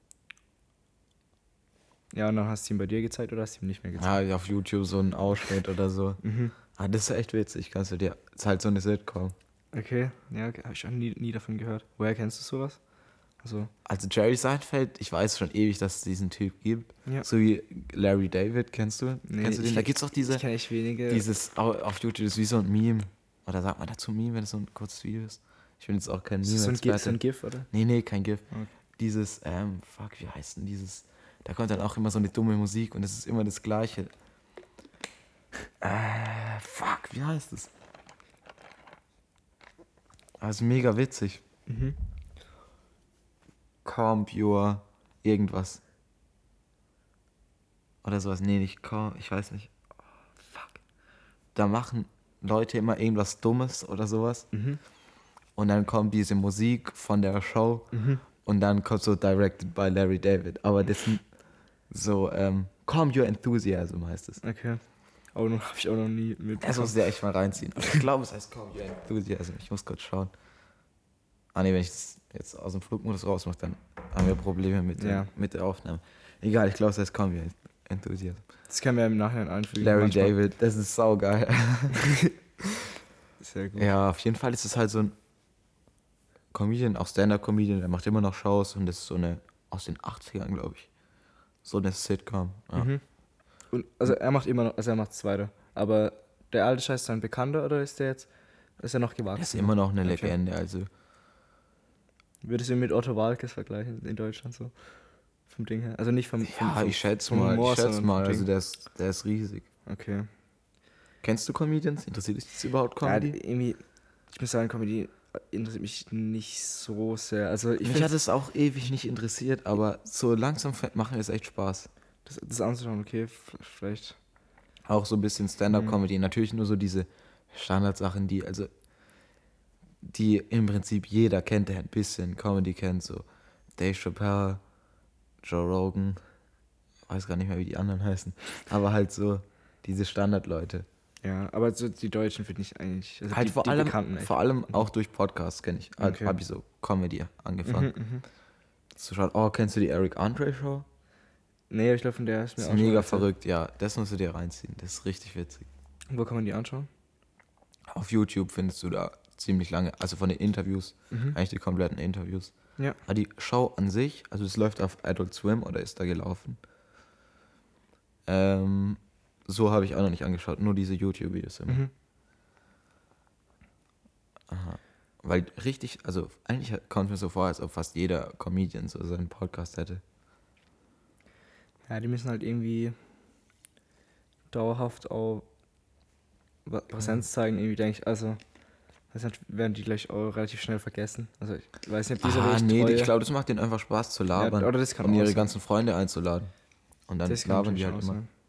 Ja, und dann hast du ihm bei dir gezeigt oder hast du ihm nicht mehr gezeigt? Ja, auf YouTube so ein Ausschnitt oder so. Mhm. Ah, das ist echt witzig, kannst du dir. Ist halt so eine Sitcom. Okay, ja, okay. Habe ich auch nie, nie davon gehört. Woher kennst du sowas? Also, Also Jerry Seinfeld, ich weiß schon ewig, dass es diesen Typ gibt. ja. So wie Larry David, kennst du? Nee, kennst du den? ich- Da gibt's auch diese, Ich kenne echt wenige. dieses au- auf YouTube, das ist wie so ein Meme. Oder sagt man dazu Meme, wenn es so ein kurzes Video ist? Ich bin jetzt auch kein Ist das so ein, Gi- so Meme-Experte. ein GIF, oder? Nee, nee, kein GIF. Okay. Dieses, ähm, fuck, wie heißt denn dieses? Da kommt dann auch immer so eine dumme Musik und es ist immer das Gleiche. Äh, fuck, wie heißt es? Also mega witzig. Mhm. Comp your irgendwas. Oder sowas. Nee, nicht Comp, ich weiß nicht. Oh, fuck. Da machen Leute immer irgendwas Dummes oder sowas. Mhm. Und dann kommt diese Musik von der Show. Mhm. Und dann kommt so Directed by Larry David. Aber das sind so, ähm, Calm Your Enthusiasm heißt es. Okay. Aber noch habe ich auch noch nie mitbekommen. Das musst du dir echt mal reinziehen. Aber ich glaube, es heißt Calm Your Enthusiasm. Ich muss kurz schauen. Ah ne, wenn ich das jetzt aus dem Flugmodus rausmache, dann haben wir Probleme mit, Ja. der, mit der Aufnahme. Egal, ich glaube, es heißt Calm Your Enthusiasm. Das können wir im Nachhinein einfügen. Larry manchmal. David, das ist saugeil. Sehr gut. Ja, auf jeden Fall ist es halt so ein Comedian, auch Stand-Up-Comedian, der macht immer noch Shows und das ist so eine, aus den achtzigern, glaube ich. So eine Sitcom. Ja. Mhm. Und, also er macht immer noch, also er macht es weiter. Aber der alte Scheiß ist ein Bekannter oder ist der jetzt, ist er noch gewachsen? Er ist immer noch eine Okay. Legende, also. Würdest du ihn mit Otto Walkes vergleichen in Deutschland so? Vom Ding her. Also nicht vom, vom, Ja, vom ich schätze vom mal, Humor, ich schätze sondern mal, vom also Ding. der ist, der ist riesig. Okay. Kennst du Comedians? Interessiert dich das überhaupt, Ja, Comedy? irgendwie, ich muss sagen, Comedy interessiert mich nicht so sehr. Also ich Mich finde hat es auch ewig nicht interessiert, aber so langsam f- machen wir es echt Spaß. das, das anzuschauen, okay, f- vielleicht. Auch so ein bisschen Stand-Up-Comedy. Natürlich nur so diese Standardsachen, die, also, die im Prinzip jeder kennt, der ein bisschen Comedy kennt, so Dave Chappelle, Joe Rogan, weiß gar nicht mehr, wie die anderen heißen, aber halt so diese Standardleute. Ja, aber so die Deutschen finde ich eigentlich. Also Halt die, vor die allem, Bekannten echt. vor allem auch durch Podcasts kenne ich, halt, Okay. habe ich so Comedy angefangen. Mhm, mhm. Zu schauen, oh, kennst du die Eric Andre Show? Nee, ich glaube, von der ist mir Das auch ist schon mega erzählt. verrückt, ja, das musst du dir reinziehen, das ist richtig witzig. Wo kann man die anschauen? Auf YouTube findest du da ziemlich lange, also von den Interviews, Mhm. eigentlich die kompletten Interviews. Ja. Aber die Show an sich, also es läuft auf Adult Swim oder ist da gelaufen. Ähm, so habe ich auch noch nicht angeschaut, nur diese YouTube-Videos immer. Mhm. Aha. Weil richtig, also eigentlich kommt mir so vor, als ob fast jeder Comedian so seinen Podcast hätte. Ja, die müssen halt irgendwie dauerhaft auch Präsenz zeigen, irgendwie denke ich, also das werden die gleich auch relativ schnell vergessen. Also ich weiß nicht, ob diese Ah, nee, treue, ich glaube, das macht denen einfach Spaß zu labern, ja, oder das kann um auch ihre sein. ganzen Freunde einzuladen. Und dann Das kann labern die natürlich halt auch immer. sein.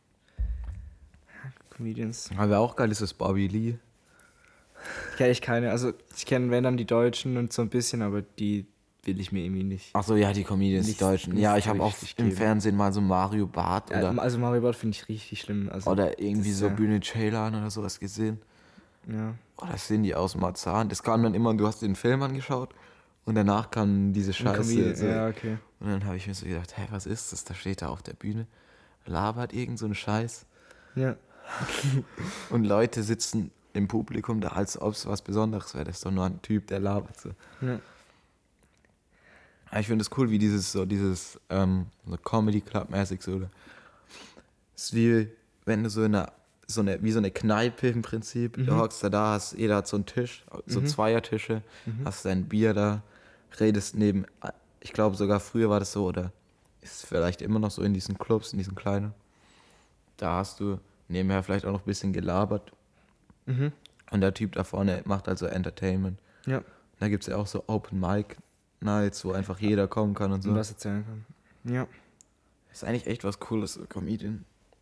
Ja, Comedians. Aber auch geil ist das Bobby Lee. Kenne ich keine, also ich kenne, wenn dann die Deutschen und so ein bisschen, aber die will ich mir irgendwie nicht. Ach so, ja, die Comedians, die Nichts- Deutschen. nichts Ja, ich habe auch richtig im geben. Fernsehen mal so Mario Barth Ja, oder, also Mario Barth finde ich richtig schlimm. Also, oder irgendwie das, so ja. Bühne Ceylan oder sowas gesehen. Ja. Oh, das sehen die aus Marzahn. Das kam dann immer, du hast den Film angeschaut und danach kam diese Ein Scheiße. Comedian, So. ja, okay. Und dann habe ich mir so gedacht, hä, was ist das? Da steht er auf der Bühne, labert irgend so einen Scheiß. Ja. Und Leute sitzen im Publikum da, als ob es was Besonderes wäre. Das ist doch nur ein Typ, der labert so. Ja. Aber ich finde es cool, wie dieses, so dieses, ähm, so Comedy Club-mäßig so. Oder? Es ist wie, wenn du so in einer, so eine, wie so eine Kneipe im Prinzip, Mhm. du hockst da da, hast, jeder hat so einen Tisch, so Mhm. Zweiertische, Mhm. hast dein Bier da, redest neben, ich glaube sogar früher war das so, oder ist vielleicht immer noch so in diesen Clubs, in diesen kleinen. Da hast du nebenher vielleicht auch noch ein bisschen gelabert. Mhm. Und der Typ da vorne macht also Entertainment. Ja. Da gibt es ja auch so Open Mic Nights, wo einfach jeder kommen kann und so. Und was erzählen kann. Ja. Ist eigentlich echt was Cooles, so Comedian.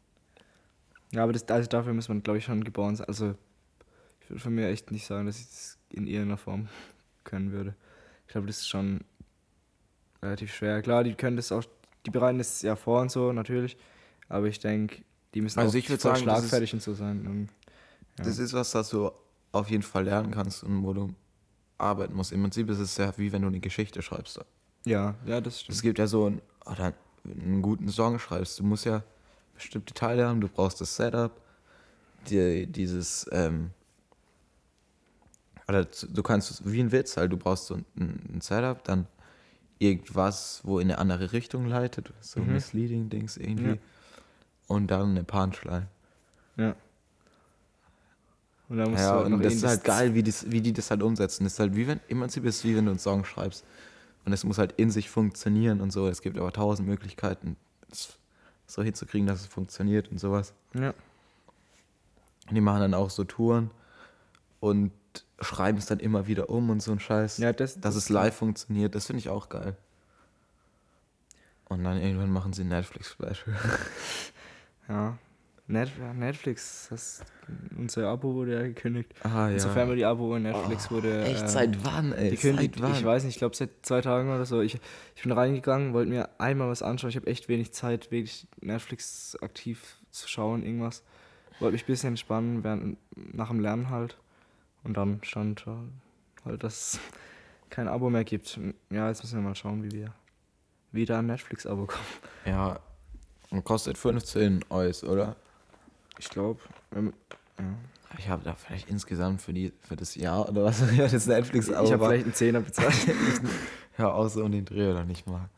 Ja, aber das, also dafür muss man, glaube ich, schon geboren sein. Also, ich würde von mir echt nicht sagen, dass ich das in irgendeiner Form können würde. Ich glaube, das ist schon relativ schwer. Klar, die können das auch, die bereiten das ja vor und so, natürlich. Aber ich denke, die müssen Also auch ich würd voll sagen, das schlagfertig und so sein. Und, ja. Das ist was, das du auf jeden Fall lernen kannst und wo du arbeiten musst. Im Prinzip ist es ja wie wenn du eine Geschichte schreibst. ja, ja, das stimmt. Es gibt ja so einen, oder einen guten Song schreibst. Du musst ja bestimmte Teile haben. Du brauchst das Setup, die, dieses, ähm, oder du kannst, wie ein Witz halt, du brauchst so ein, ein Setup, dann irgendwas, wo in eine andere Richtung leitet, so Mhm. Misleading-Dings irgendwie. Ja. Und dann eine Punchline. Ja. Und dann musst Ja, du halt noch und das ist irgendwie halt geil, wie, das, wie die das halt umsetzen. Das ist halt wie wenn, im Prinzip ist es wie wenn du einen Song schreibst. Und es muss halt in sich funktionieren und so. Es gibt aber tausend Möglichkeiten, es so hinzukriegen, dass es funktioniert und sowas. Ja. Und die machen dann auch so Touren und schreiben es dann immer wieder um und so ein Scheiß. Ja, das, dass das es live funktioniert, das finde ich auch geil. Und dann irgendwann machen sie ein Netflix-Special. Ja. Net, ja, Netflix, das, unser Abo wurde ja gekündigt. Ah, ja. Unser Family-Abo in Netflix Oh, wurde Echt, ähm, seit wann, ey? gekündigt. Seit wann? Ich weiß nicht, ich glaube seit zwei Tagen oder so. Ich, ich bin reingegangen, wollte mir einmal was anschauen. Ich habe echt wenig Zeit, wirklich Netflix aktiv zu schauen, irgendwas. Wollte mich ein bisschen entspannen, während, nach dem Lernen halt. Und dann stand halt, dass es kein Abo mehr gibt. Ja, jetzt müssen wir mal schauen, wie wir wieder ein Netflix-Abo kommen. Ja, und kostet fünfzehn Euro, oder? Ich glaube, ähm, ja. Ich habe da vielleicht insgesamt für, die, für das Jahr oder was ja, das Netflix Ich habe vielleicht einen Zehner bezahlt. Ja, außer um den Dreh oder nicht mal.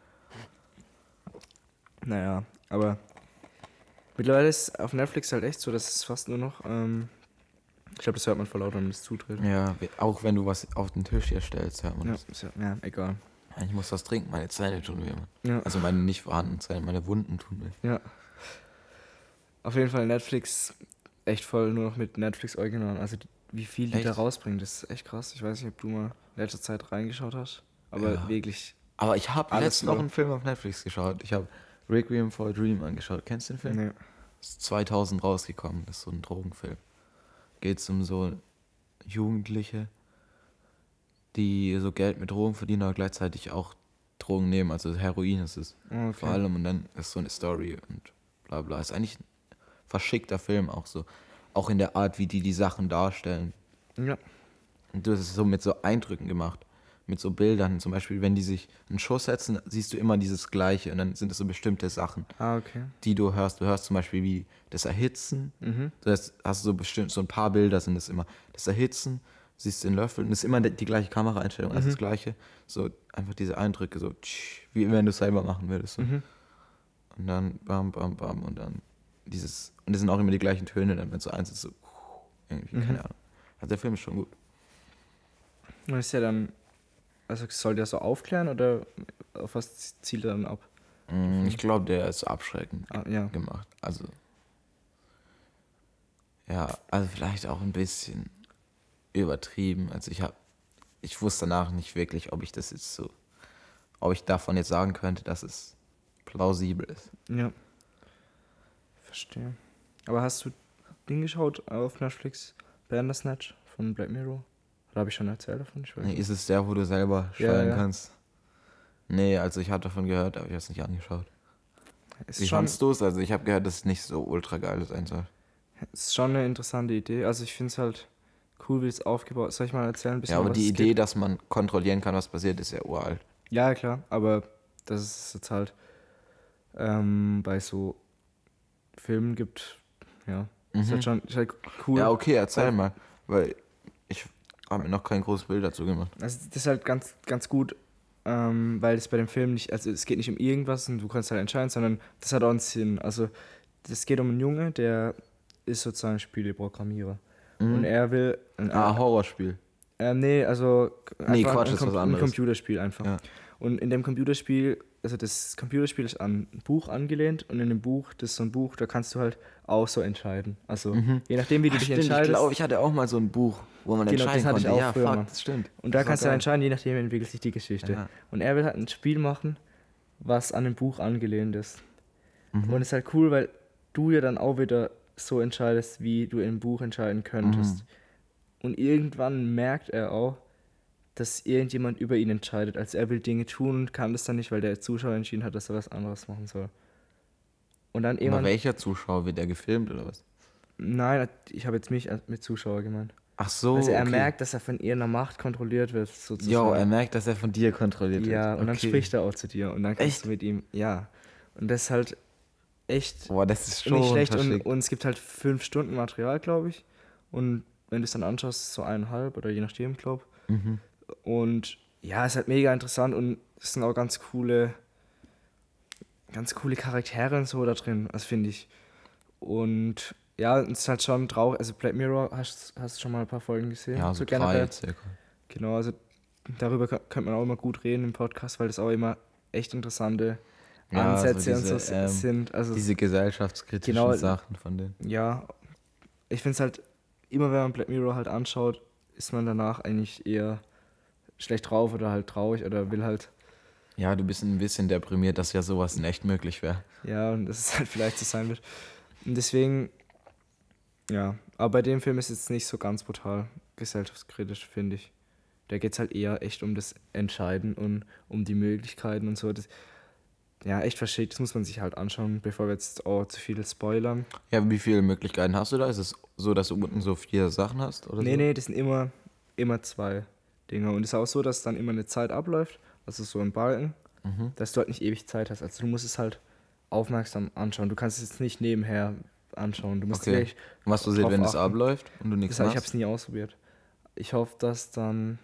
Naja, aber mittlerweile ist auf Netflix halt echt so, dass es fast nur noch, ähm, ich glaube, das hört man voll laut, wenn man das zutritt. Ja, auch wenn du was auf den Tisch hier stellst, hört man Ja, das. ist ja, ja, egal. Ich muss was trinken, meine Zähne tun weh. Mann. Ja. Also meine nicht vorhandenen Zähne, meine Wunden tun weh. Ja. Auf jeden Fall Netflix, echt voll nur noch mit Netflix-Originalen. Also die, wie viel die Echt? da rausbringen, das ist echt krass. Ich weiß nicht, ob du mal in letzter Zeit reingeschaut hast, aber Ja. wirklich. Aber ich habe Alles letztens noch voll. einen Film auf Netflix geschaut. Ich habe Requiem for a Dream angeschaut. Kennst du den Film? Nee. Ist zweitausend rausgekommen. Das ist so ein Drogenfilm. Geht es um so Jugendliche, die so Geld mit Drogen verdienen, aber gleichzeitig auch Drogen nehmen. Also Heroin ist es Okay. vor allem. Und dann ist so eine Story und bla bla. Ist eigentlich ein verschickter Film auch so. Auch in der Art, wie die die Sachen darstellen. Ja. Und das ist so mit so Eindrücken gemacht. Mit so Bildern. Zum Beispiel, wenn die sich einen Schuss setzen, siehst du immer dieses Gleiche. Und dann sind es so bestimmte Sachen, Ah, okay. die du hörst. Du hörst zum Beispiel wie das Erhitzen. Mhm. Das hast du so bestimmt, so ein paar Bilder sind das immer. Das Erhitzen, siehst du den Löffel. Und das ist immer die, die gleiche Kameraeinstellung, also Mhm. das Gleiche. So einfach diese Eindrücke, so tsch, wie wenn du es selber machen würdest. So. Mhm. Und dann bam, bam, bam. Und dann dieses. Und das sind auch immer die gleichen Töne, dann wenn so eins ist, so irgendwie, Mhm. keine Ahnung. Also der Film ist schon gut. Und ist ja dann, also soll der so aufklären oder auf was zielt er dann ab? Mm, Ich glaube, der ist abschreckend Ah, ja. gemacht. Also, ja, also vielleicht auch ein bisschen übertrieben. Also ich habe, ich wusste danach nicht wirklich, ob ich das jetzt so, ob ich davon jetzt sagen könnte, dass es plausibel ist. Ja. Verstehe. Aber hast du Ding geschaut auf Netflix? Bandersnatch von Black Mirror? Oder habe ich schon erzählt davon? Ich weiß Nee, nicht. ist es der, wo du selber Ja, steuern ja. kannst? Nee, also ich habe davon gehört, aber ich habe es nicht angeschaut. Ist Wie schon, fandst du es? Also ich habe gehört, dass es nicht so ultra geil sein soll. ist schon eine interessante Idee. Also ich finde es halt cool, wie es aufgebaut ist. Soll ich mal erzählen ein bisschen, Ja, aber um was die es Idee, geht? dass man kontrollieren kann, was passiert, ist ja uralt. Ja, klar. Aber dass es jetzt halt ähm, bei so Filmen gibt, ja. Ist halt Mhm. schon ist halt cool. Ja, okay, erzähl Weil- mal, weil ich habe mir noch kein großes Bild dazu gemacht. Also das ist halt ganz, ganz gut, ähm, weil es bei dem Film nicht, also es geht nicht um irgendwas und du kannst halt entscheiden, sondern das hat auch einen Sinn. Also es geht um einen Junge, der ist sozusagen Spieleprogrammierer. Und Mhm. er will, äh, Ah, Horrorspiel. äh, nee, also Nee, einfach Quatsch, ein, das ist Com was ein anderes. Computerspiel einfach. Ja. Und in dem Computerspiel, also das Computerspiel ist an ein Buch angelehnt und in dem Buch, das ist so ein Buch, da kannst du halt auch so entscheiden. Also je nachdem, wie du Ach, dich stimmt, ich entscheidest. glaube, ich hatte auch mal so ein Buch, wo man Genau, entscheiden das hatte ich konnte. auch Ja, früher fuck, mal. das stimmt. Und da Das war kannst du dann geil. entscheiden, je nachdem entwickelt sich die Geschichte. Ja. Und er will halt ein Spiel machen, was an dem Buch angelehnt ist. Mhm. Und es ist halt cool, weil du ja dann auch wieder so entscheidest, wie du im Buch entscheiden könntest. Mhm. Und irgendwann merkt er auch, dass irgendjemand über ihn entscheidet. Also er will Dinge tun und kann das dann nicht, weil der Zuschauer entschieden hat, dass er was anderes machen soll. Und dann Aber irgendwann... welcher Zuschauer wird der gefilmt oder was? Nein, ich habe jetzt mich mit Zuschauer gemeint. Ach so, Also er okay. merkt, dass er von irgendeiner Macht kontrolliert wird, sozusagen. Jo, er merkt, dass er von dir kontrolliert wird. Ja, und dann Okay. spricht er auch zu dir und dann kannst Echt? du mit ihm, ja. Und das ist halt echt Boah, das ist schon nicht schlecht und, verschickt. und es gibt halt fünf Stunden Material, glaube ich. Und wenn du es dann anschaust, so eineinhalb oder je nachdem, glaube Mhm. Und ja, ist halt mega interessant und es sind auch ganz coole, ganz coole Charaktere und so da drin, also finde ich. Und ja, es ist halt schon traurig, also Black Mirror, hast hast du schon mal ein paar Folgen gesehen? Ja, so drei circa. Genau, also darüber kö- könnte man auch immer gut reden im Podcast, weil das auch immer echt interessante Ja, Ansätze so und so diese, s- ähm, sind. Also Diese gesellschaftskritischen Genau. Sachen von denen. ja, ich finde es halt, immer wenn man Black Mirror halt anschaut, ist man danach eigentlich eher schlecht drauf oder halt traurig oder will halt, Ja, du bist ein bisschen deprimiert, dass ja sowas in echt möglich wäre. ja, und dass es halt vielleicht so sein wird. Und deswegen, ja, aber bei dem Film ist es jetzt nicht so ganz brutal gesellschaftskritisch, finde ich. Da geht es halt eher echt um das Entscheiden und um die Möglichkeiten und so. Das, ja, echt verschickt, das muss man sich halt anschauen, bevor wir jetzt auch zu viel spoilern. Ja, wie viele Möglichkeiten hast du da? Ist es so, dass du unten so vier Sachen hast? Oder Nee, so? nee, das sind immer, immer zwei Dinge. Und es ist auch so, dass dann immer eine Zeit abläuft, also so ein Balken, Mhm. dass du halt nicht ewig Zeit hast. Also du musst es halt aufmerksam anschauen. Du kannst es jetzt nicht nebenher anschauen. Du musst Okay. wirklich Und was passiert, drauf wenn das achten. abläuft und du nichts Das heißt, ich habe machst? es nie ausprobiert. Ich hoffe, dass dann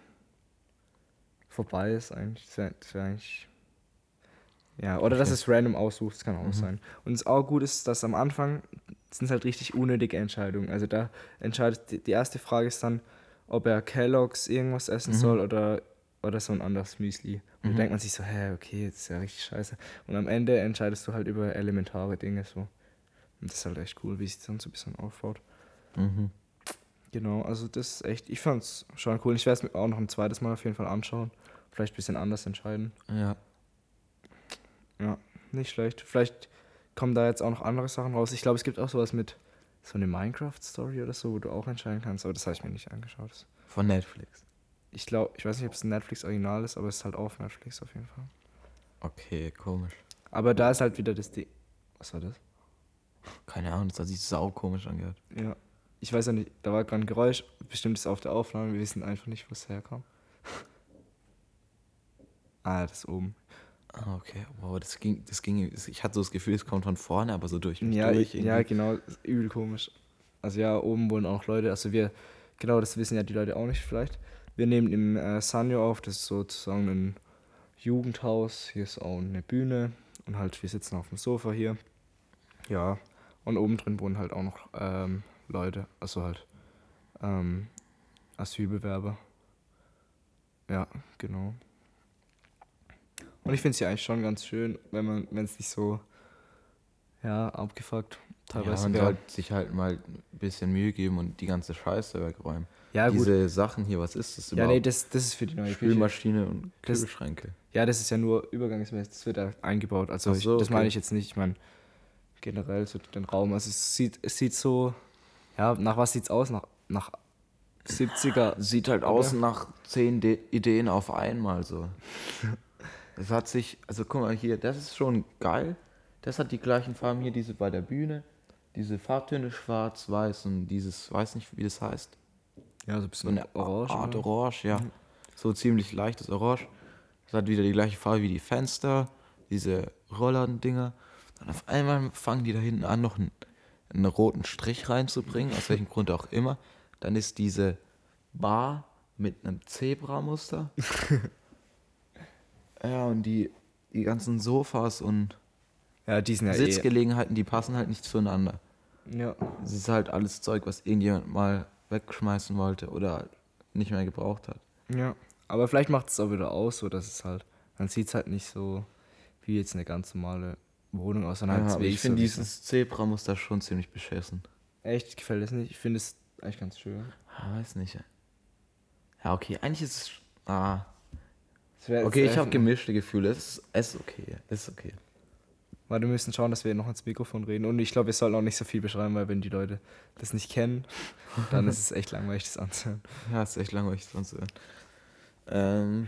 vorbei ist eigentlich. Das wär, das wär eigentlich ja, oder dass Okay. es random aussucht, das kann auch Mhm. sein. Und es auch gut ist, dass am Anfang sind es halt richtig unnötige Entscheidungen. Also da entscheidet, die, die erste Frage ist dann, ob er Kellogg's irgendwas essen Mhm. soll oder, oder so ein anderes Müsli. Und Mhm. da denkt man sich so, hä, okay, das ist ja richtig scheiße. Und am Ende entscheidest du halt über elementare Dinge so. Und das ist halt echt cool, wie sich das dann so ein bisschen aufbaut. Mhm. Genau, also das ist echt, ich fand's schon cool. Ich werde es mir auch noch ein zweites Mal auf jeden Fall anschauen. Vielleicht ein bisschen anders entscheiden. Ja. Ja, nicht schlecht. Vielleicht kommen da jetzt auch noch andere Sachen raus. Ich glaube, es gibt auch sowas mit so eine Minecraft-Story oder so, wo du auch entscheiden kannst, aber das habe ich mir nicht angeschaut. Von Netflix. Ich glaube, ich weiß nicht, ob es ein Netflix-Original ist, aber es ist halt auch auf Netflix auf jeden Fall. Okay, komisch. Aber da ist halt wieder das Ding. Was war das? Keine Ahnung, das hat sich sau komisch angehört. Ja. Ich weiß ja nicht, da war gerade ein Geräusch. Bestimmt ist es auf der Aufnahme, wir wissen einfach nicht, wo es herkam. Ah, das oben. Ah, okay. Wow, das ging, das ging, ich hatte so das Gefühl, es kommt von vorne, aber so durch mich Ja, durch. ich, ja, irgendwie. genau, ist übel komisch. Also ja, oben wohnen auch Leute, also wir, genau, das wissen ja die Leute auch nicht vielleicht. Wir nehmen im äh, Sanyo auf, das ist sozusagen ein Jugendhaus, hier ist auch eine Bühne und halt wir sitzen auf dem Sofa hier. Ja, und oben drin wohnen halt auch noch ähm, Leute, also halt ähm, Asylbewerber. Ja, genau. Und ich finde es ja eigentlich schon ganz schön, wenn man, wenn es nicht so, ja, abgefuckt Ja, teilweise man wäre. sollte sich halt mal ein bisschen Mühe geben und die ganze Scheiße wegräumen. Ja, gut. Diese Sachen hier, was ist das Ja, nee, überhaupt? das, das ist für die neue Küche. Spülmaschine und Das- Kühlschränke. Ja, das ist ja nur übergangsmäßig, das wird da eingebaut. Also Ach so, ich, das okay. meine ich jetzt nicht, ich meine generell so den Raum. Also es sieht, es sieht so, ja, nach was sieht's aus? Nach, nach siebziger. Sieht halt Oder? aus nach zehn De- Ideen auf einmal so. Es hat sich, also guck mal hier, das ist schon geil. Das hat die gleichen Farben hier, diese bei der Bühne. Diese Farbtöne schwarz, weiß und dieses, weiß nicht wie das heißt. Ja, so ein So bisschen eine orange. Art oder? Orange, ja. So ziemlich leichtes Orange. Das hat wieder die gleiche Farbe wie die Fenster, diese Rollern-Dinger. Und auf einmal fangen die da hinten an, noch einen, einen roten Strich reinzubringen, aus welchem Grund auch immer. Dann ist diese Bar mit einem Zebramuster. Ja, und die, die ganzen Sofas und Ja, die sind ja Sitzgelegenheiten, die passen halt nicht zueinander. eh. Ja. Es ist halt alles Zeug, was irgendjemand mal wegschmeißen wollte oder nicht mehr gebraucht hat. Ja. Aber vielleicht macht es auch wieder aus, so dass es halt, dann sieht es halt nicht so wie jetzt eine ganz normale Wohnung aus, sondern Ja, halt aber ich Weg finde so dieses Zebramuster schon ziemlich beschissen. echt gefällt es nicht. Ich finde es eigentlich ganz schön. Ah, weiß nicht. Ja, okay, eigentlich ist es. Ah. Es wär jetzt Okay, ich echt- habe gemischte Gefühle. Es ist, es ist okay. Es ist okay. Weil wir müssen schauen, dass wir noch ins Mikrofon reden. Und ich glaube, wir sollten auch nicht so viel beschreiben, weil wenn die Leute das nicht kennen, dann ist es echt langweilig, das anzuhören. Ja, ist echt langweilig sonst zu hören. Ähm,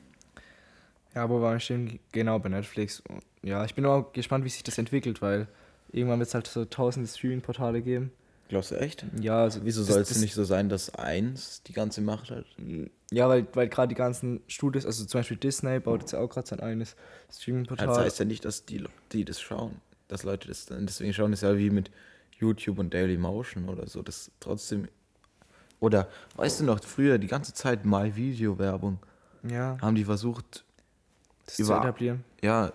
Ja, wo waren wir stehen? Genau, bei Netflix. Und ja, ich bin auch gespannt, wie sich das entwickelt, weil irgendwann wird es halt so tausende Streaming-Portale geben. glaubst du echt? Ja, also Wieso das- soll es das- nicht so sein, dass eins die ganze Macht hat? Ja, weil, weil gerade die ganzen Studios, also zum Beispiel Disney baut jetzt ja auch gerade sein eigenes Streaming-Portal. Das heißt ja nicht, dass die, die das schauen. Dass Leute das dann deswegen schauen. Das ist ja wie mit YouTube und Dailymotion oder so. Das trotzdem. Oder, weißt du noch, früher die ganze Zeit mal Video-Werbung ja, haben die versucht, das zu über- etablieren. ja.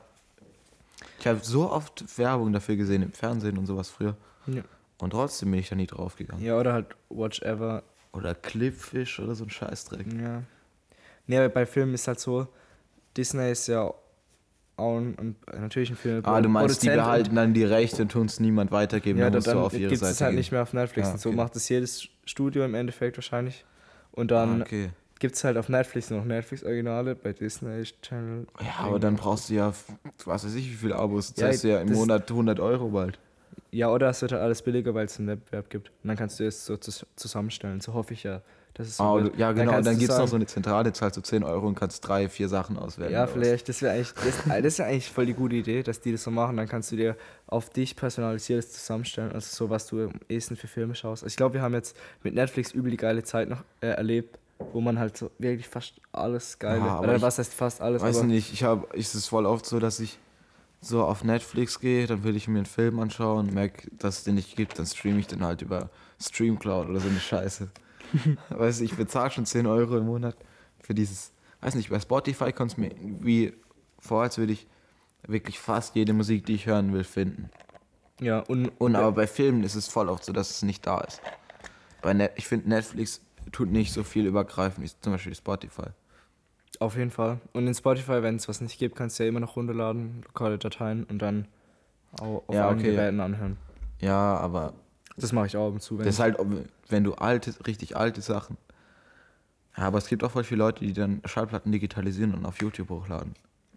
Ich habe so oft Werbung dafür gesehen im Fernsehen und sowas früher. Ja. Und trotzdem bin ich da nie drauf gegangen. ja, oder halt Watch Ever. Oder Clipfish oder so ein Scheißdreck. Ja. Nee, aber bei Filmen ist halt so, Disney ist ja auch ein, ein, natürlich ein Film. Ah, du meinst, die Produzent behalten dann die Rechte und tun es niemand weitergeben. und, ja, dann dann, musst du dann auf ihre gibt Seite es halt gehen. nicht mehr auf Netflix. Ah, Und so okay. macht es jedes Studio im Endeffekt wahrscheinlich. Und dann Ah, okay. gibt es halt auf Netflix noch Netflix-Originale, bei Disney Channel. Ja, aber dann brauchst du ja, was weiß ich, wie viele Abos. Das Ja, heißt ja im das- Monat hundert Euro bald. Ja, oder es wird halt alles billiger, weil es einen Wettbewerb gibt. Und dann kannst du es so zus- zusammenstellen. So hoffe ich ja. Dass es so Ah, wird. du- ja, genau. Und kannst dann du gibt es noch sagen- so eine Zentrale, zahlst du zehn Euro und kannst drei, vier Sachen auswählen. Ja, oder was? vielleicht, das wäre eigentlich, das, das ist ja eigentlich voll die gute Idee, dass die das so machen. Dann kannst du dir auf dich personalisiertes zusammenstellen, also so, was du am ehesten für Filme schaust. Also ich glaube, wir haben jetzt mit Netflix übel die geile Zeit noch äh, erlebt, wo man halt so wirklich fast alles geile, Ja, aber oder ich was heißt fast alles, Weiß aber nicht, ich habe, ist es voll oft so, dass ich so auf Netflix gehe, dann will ich mir einen Film anschauen, merke, dass es den nicht gibt, dann streame ich den halt über Streamcloud oder so eine Scheiße. Weißt du, ich bezahle schon zehn Euro im Monat für dieses, weiß nicht, bei Spotify kommt es mir wie vor, als würde ich wirklich fast jede Musik, die ich hören will, finden. ja, und, Und aber bei Filmen ist es voll oft so, dass es nicht da ist. Bei Net, ich finde, Netflix tut nicht so viel übergreifen wie zum Beispiel Spotify. auf jeden Fall. Und in Spotify, wenn es was nicht gibt, kannst du ja immer noch runterladen, lokale Dateien und dann au- auf Ja, allen okay. Geräten anhören. Ja, aber Das mache ich auch ab und zu. Wenn das ist ich, halt, ob- wenn du alte, richtig alte Sachen. Ja, aber es gibt auch voll viele Leute, die dann Schallplatten digitalisieren und auf YouTube hochladen.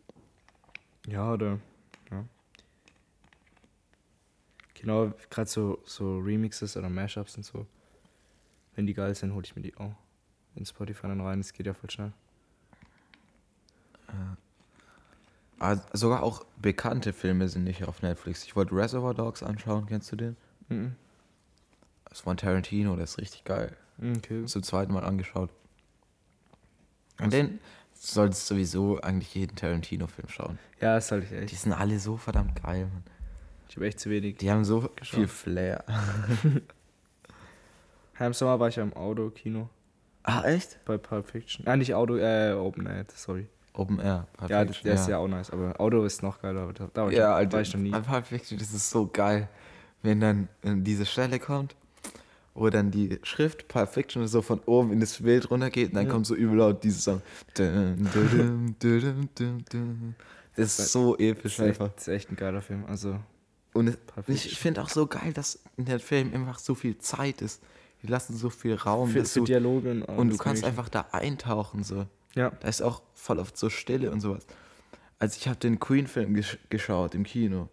ja, oder, ja. Genau, gerade so, so Remixes oder Mashups und so. Wenn die geil sind, hole ich mir die auch in Spotify dann rein. Das geht ja voll schnell. Aber sogar auch bekannte Filme sind nicht auf Netflix. Ich wollte Reservoir Dogs anschauen, kennst du den? Mhm. Das war ein Tarantino, der ist richtig geil. Okay. Zum zweiten Mal angeschaut. Und den solltest du sowieso eigentlich jeden Tarantino-Film schauen. Ja, das sollte ich Die echt. sind alle so verdammt geil, Mann. Ich habe echt zu wenig. Die haben so Geschaut. viel Flair. Im Sommer war ich ja im Auto-Kino Ah, echt? bei Pulp Fiction. Nein, nicht Auto, äh, Open Air, sorry. Open Air. Pulp Ja, Fiction, der ist ja auch nice, aber Auto ist noch geiler. Aber da, da war ich, Ja, war Alter, ich noch nie. bei Pulp Fiction, das ist so geil, wenn dann äh, diese Stelle kommt, wo dann die Schrift Pulp Fiction so von oben in das Bild runtergeht und dann Ja. kommt so übel laut dieses Song. Dun, dun, dun, dun, dun, dun, dun. Das ist so Das episch ist echt, einfach. das ist echt ein geiler Film. Also, Und es, Pulp ich Fiction. finde auch so geil, dass in den Filmen einfach so viel Zeit ist. Die lassen so viel Raum. für, dass für du, Dialoge und, und du alles kannst Mögliche. einfach da eintauchen. So. Ja. Da ist auch voll oft so Stille und sowas. Also ich habe den Queen-Film gesch- geschaut im Kino.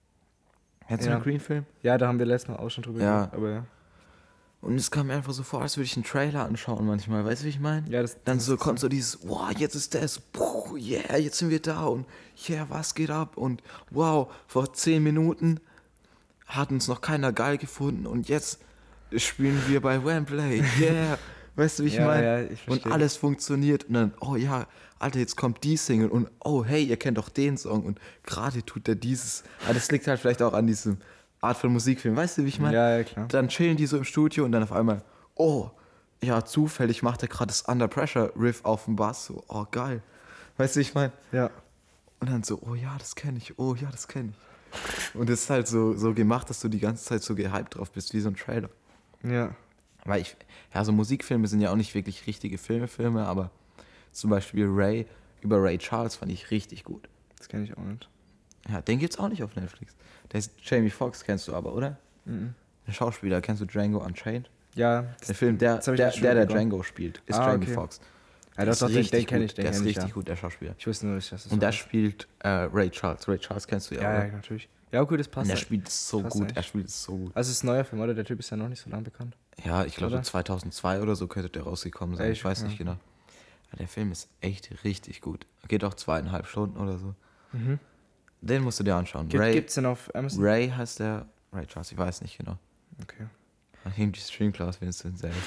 Kennst du Ja. den Queen-Film? Ja, da haben wir letztes Mal auch schon drüber Ja. geredet. Aber ja. Und es kam mir einfach so vor, als würde ich einen Trailer anschauen manchmal. Weißt du, wie ich meine? Ja, das, Dann das so ist kommt so dieses, wow, jetzt ist das, puh, yeah, jetzt sind wir da und yeah, was geht ab? Und wow, vor zehn Minuten hat uns noch keiner geil gefunden und jetzt spielen wir bei Wembley, yeah. Weißt du, wie ich Ja, meine? ja, ich und verstehe. alles funktioniert und dann, oh ja, Alter, jetzt kommt die Single und oh hey, ihr kennt doch den Song und gerade tut er dieses. Aber das liegt halt vielleicht auch an diesem Art von Musikfilm, weißt du, wie ich meine? Ja, ja, klar. Dann chillen die so im Studio und dann auf einmal, oh, ja, zufällig macht er gerade das Under Pressure Riff auf dem Bass, so, oh geil. Weißt du, wie ich meine? Ja. Und dann so, oh ja, das kenne ich, oh ja, das kenne ich. Und es ist halt so, so gemacht, dass du die ganze Zeit so gehypt drauf bist, wie so ein Trailer. Ja. Weil ich, ja, so Musikfilme sind ja auch nicht wirklich richtige Filme, Filme, aber zum Beispiel Ray, über Ray Charles fand ich richtig gut. Das kenne ich auch nicht. Ja, den gibt's auch nicht auf Netflix. Der ist Jamie Foxx, kennst du aber, oder? Mhm. Den Schauspieler, kennst du Django Unchained? Ja, Der Film, der, das hab ich der, jetzt schon der, der bekommen. Django spielt, ist Ah, Jamie okay. Foxx. Ja, Der doch, ist doch, den, richtig den kenne ich, gut. den Der ist kenne ich, richtig ja. gut, der Schauspieler. Ich wusste nur nicht, dass das Und der war. spielt äh, Ray Charles. Ray Charles kennst du ja, Ja, oder? ja, natürlich. Ja, okay, das Und passt. der halt. spielt es so Passt gut, eigentlich. er spielt es so gut. Also, es ist ein neuer Film, oder? Der Typ ist ja noch nicht so lange bekannt. Ja, ich glaube so Oder? zweitausendzwei oder so könnte der rausgekommen sein, ich Echt? weiß Ja. nicht genau. Aber der Film ist echt richtig gut. Geht auch zweieinhalb Stunden oder so. Mhm. Den musst du dir anschauen. Gibt, Ray, Gibt's den auf Amazon? Ray heißt der, Ray Charles, ich weiß nicht genau. Okay. Ach, irgendwie Streamclass, wenn es denn selber.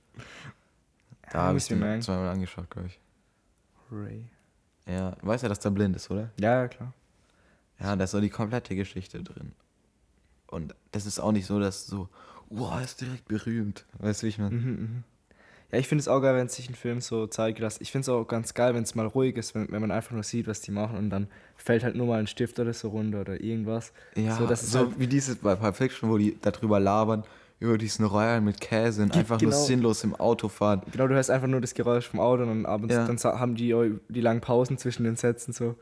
Da Ja, habe muss ich ich mir den merken. zweimal angeschaut, glaube ich. Ray. Ja, du weißt ja, dass der blind ist, oder? Ja, ja, klar. Ja, da ist so die komplette Geschichte drin. Und das ist auch nicht so, dass so, wow, er ist direkt berühmt. Weißt du, wie ich meine? Mhm, mhm. Ja, ich finde es auch geil, wenn sich ein Film so zeigt, dass ich finde es auch ganz geil, wenn es mal ruhig ist, wenn, wenn man einfach nur sieht, was die machen und dann fällt halt nur mal ein Stift oder so runter oder irgendwas. Ja, so, so, das ist halt, wie dieses bei Pulp Fiction, wo die darüber labern, über diesen Royal mit Käse und Ge- einfach nur genau. sinnlos im Auto fahren. genau, du hörst einfach nur das Geräusch vom Auto und dann abends Ja. dann sa- haben die auch die langen Pausen zwischen den Sätzen so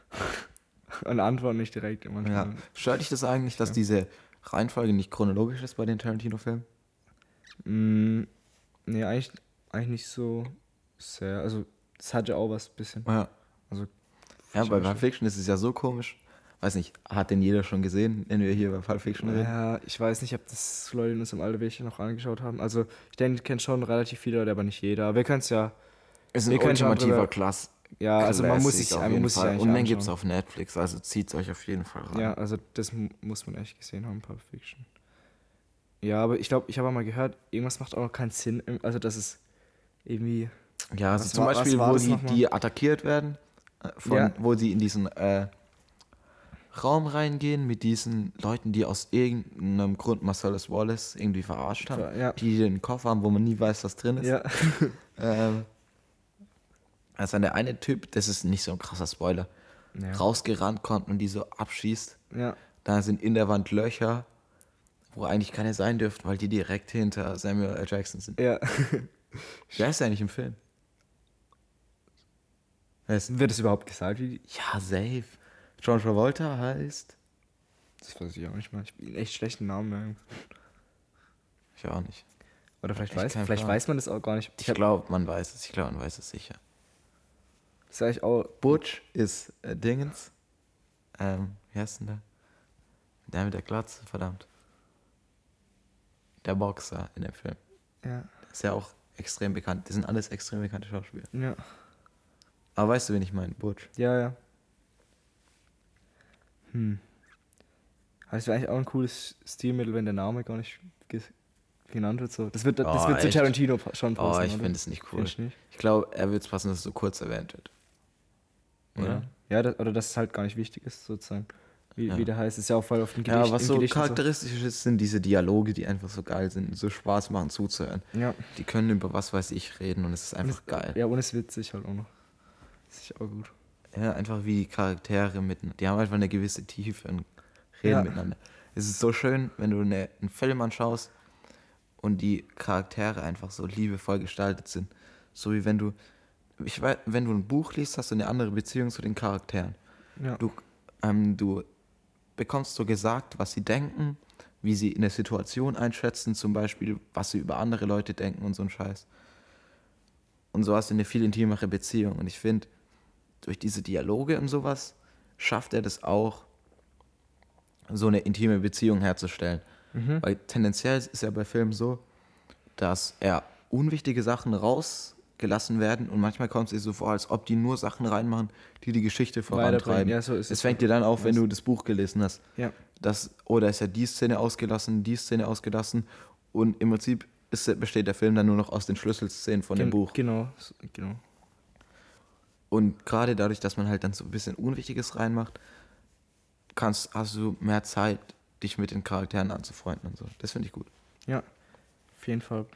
und antworten nicht direkt immer. Ja. Stört dich das eigentlich, dass Ja. diese Reihenfolge nicht chronologisch ist bei den Tarantino-Filmen? Mm, nee, eigentlich, eigentlich nicht so sehr. Also, das hat ja auch was bisschen. Ja. Also, Ja, ich bei auch Pulp schon. Fiction ist es ja so komisch. Weiß nicht, hat denn jeder schon gesehen, wenn wir hier bei Pulp Fiction reden? Ja, ich weiß nicht, ob das Leute in unserem Alter welche noch angeschaut haben. Also, ich denke, ich kenne schon relativ viele Leute, aber nicht jeder. Aber wir können es ja. Es ist wir ein können schon ultimativer drüber- Klass. Ja, also man muss sich, Classic auf man jeden muss sich Fall. eigentlich Und dann anschauen. gibt es auf Netflix, also zieht es euch auf jeden Fall rein. Ja, also das mu- muss man echt gesehen haben, Pulp Fiction. Ja, aber ich glaube, ich habe auch mal gehört, irgendwas macht auch noch keinen Sinn. im- Also, das ist irgendwie. Ja, also Was zum war- was Beispiel, war wo das die, nochmal? die attackiert werden, äh, von, Ja. wo sie in diesen äh, Raum reingehen mit diesen Leuten, die aus irgendeinem Grund Marcellus Wallace irgendwie verarscht haben, Ja. die den Koffer haben, wo man nie weiß, was drin ist. Ja. Ähm, also der eine Typ, das ist nicht so ein krasser Spoiler, Ja. rausgerannt kommt und die so abschießt. Ja. Da sind in der Wand Löcher, wo eigentlich keine sein dürften, weil die direkt hinter Samuel L. Jackson sind. Ja. Wer ist der eigentlich im Film? Wer ist Wird es überhaupt gesagt, wie die. Ja, safe. John Travolta heißt. Das weiß ich auch nicht mal. Ich bin einen echt schlechten Namen merken. Ich auch nicht. Oder vielleicht, Echt weiß, kein vielleicht Plan. weiß man das auch gar nicht. Ich glaube, man weiß es. Ich glaube, man weiß es sicher. Das ist eigentlich auch. Butch ist äh, Dingens. Ähm, wie heißt denn der? Der mit der Glatze, verdammt. Der Boxer in dem Film. Ja. Ist ja auch extrem bekannt. Die sind alles extrem bekannte Schauspieler. Ja. Aber weißt du, wen ich meine? Butch. Ja, ja. Hm. Aber es wäre eigentlich auch ein cooles Stilmittel, wenn der Name gar nicht ge- genannt wird. So. Das wird, das Oh, wird zu echt? Tarantino pa- schon passen. Oh, ich oder? finde es nicht cool. Findest du nicht? Ich glaube, er wird es passen, dass es so kurz erwähnt wird. Oder? Ja, ja das, oder dass es halt gar nicht wichtig ist, sozusagen. Wie, Ja. wie der heißt, ist ja auch voll auf dem Ja, Gedicht. was im so Gedicht und charakteristisch ist, sind diese Dialoge, die einfach so geil sind, so Spaß machen zuzuhören. So. Ja. Die können über was weiß ich reden und es ist Und einfach es, geil. Ja, und es ist witzig halt auch noch. Das ist auch gut. Ja, einfach wie die Charaktere miteinander. Die haben einfach eine gewisse Tiefe und reden Ja. miteinander. Es ist so schön, wenn du eine, einen Film anschaust und die Charaktere einfach so liebevoll gestaltet sind. So wie wenn du, ich weiß, wenn du ein Buch liest, hast du eine andere Beziehung zu den Charakteren. Ja. Du, ähm, du bekommst so gesagt, was sie denken, wie sie in der Situation einschätzen, zum Beispiel, was sie über andere Leute denken und so ein Scheiß. Und so hast du eine viel intimere Beziehung. Und ich finde, durch diese Dialoge und sowas schafft er das auch, so eine intime Beziehung herzustellen. Mhm. Weil tendenziell ist ja bei Filmen so, dass eher unwichtige Sachen rausgelassen werden und manchmal kommt es dir so vor, als ob die nur Sachen reinmachen, die die Geschichte vorantreiben. Ja, so ist es es. fängt dir dann auf, wenn du das Buch gelesen hast. Ja. Das, oder ist ja die Szene ausgelassen, die Szene ausgelassen und im Prinzip ist, besteht der Film dann nur noch aus den Schlüsselszenen von Gen- dem Buch. Genau, so- genau. Und gerade dadurch, dass man halt dann so ein bisschen Unwichtiges reinmacht, kannst, hast du mehr Zeit, dich mit den Charakteren anzufreunden und so. Das finde ich gut. Ja, auf jeden Fall.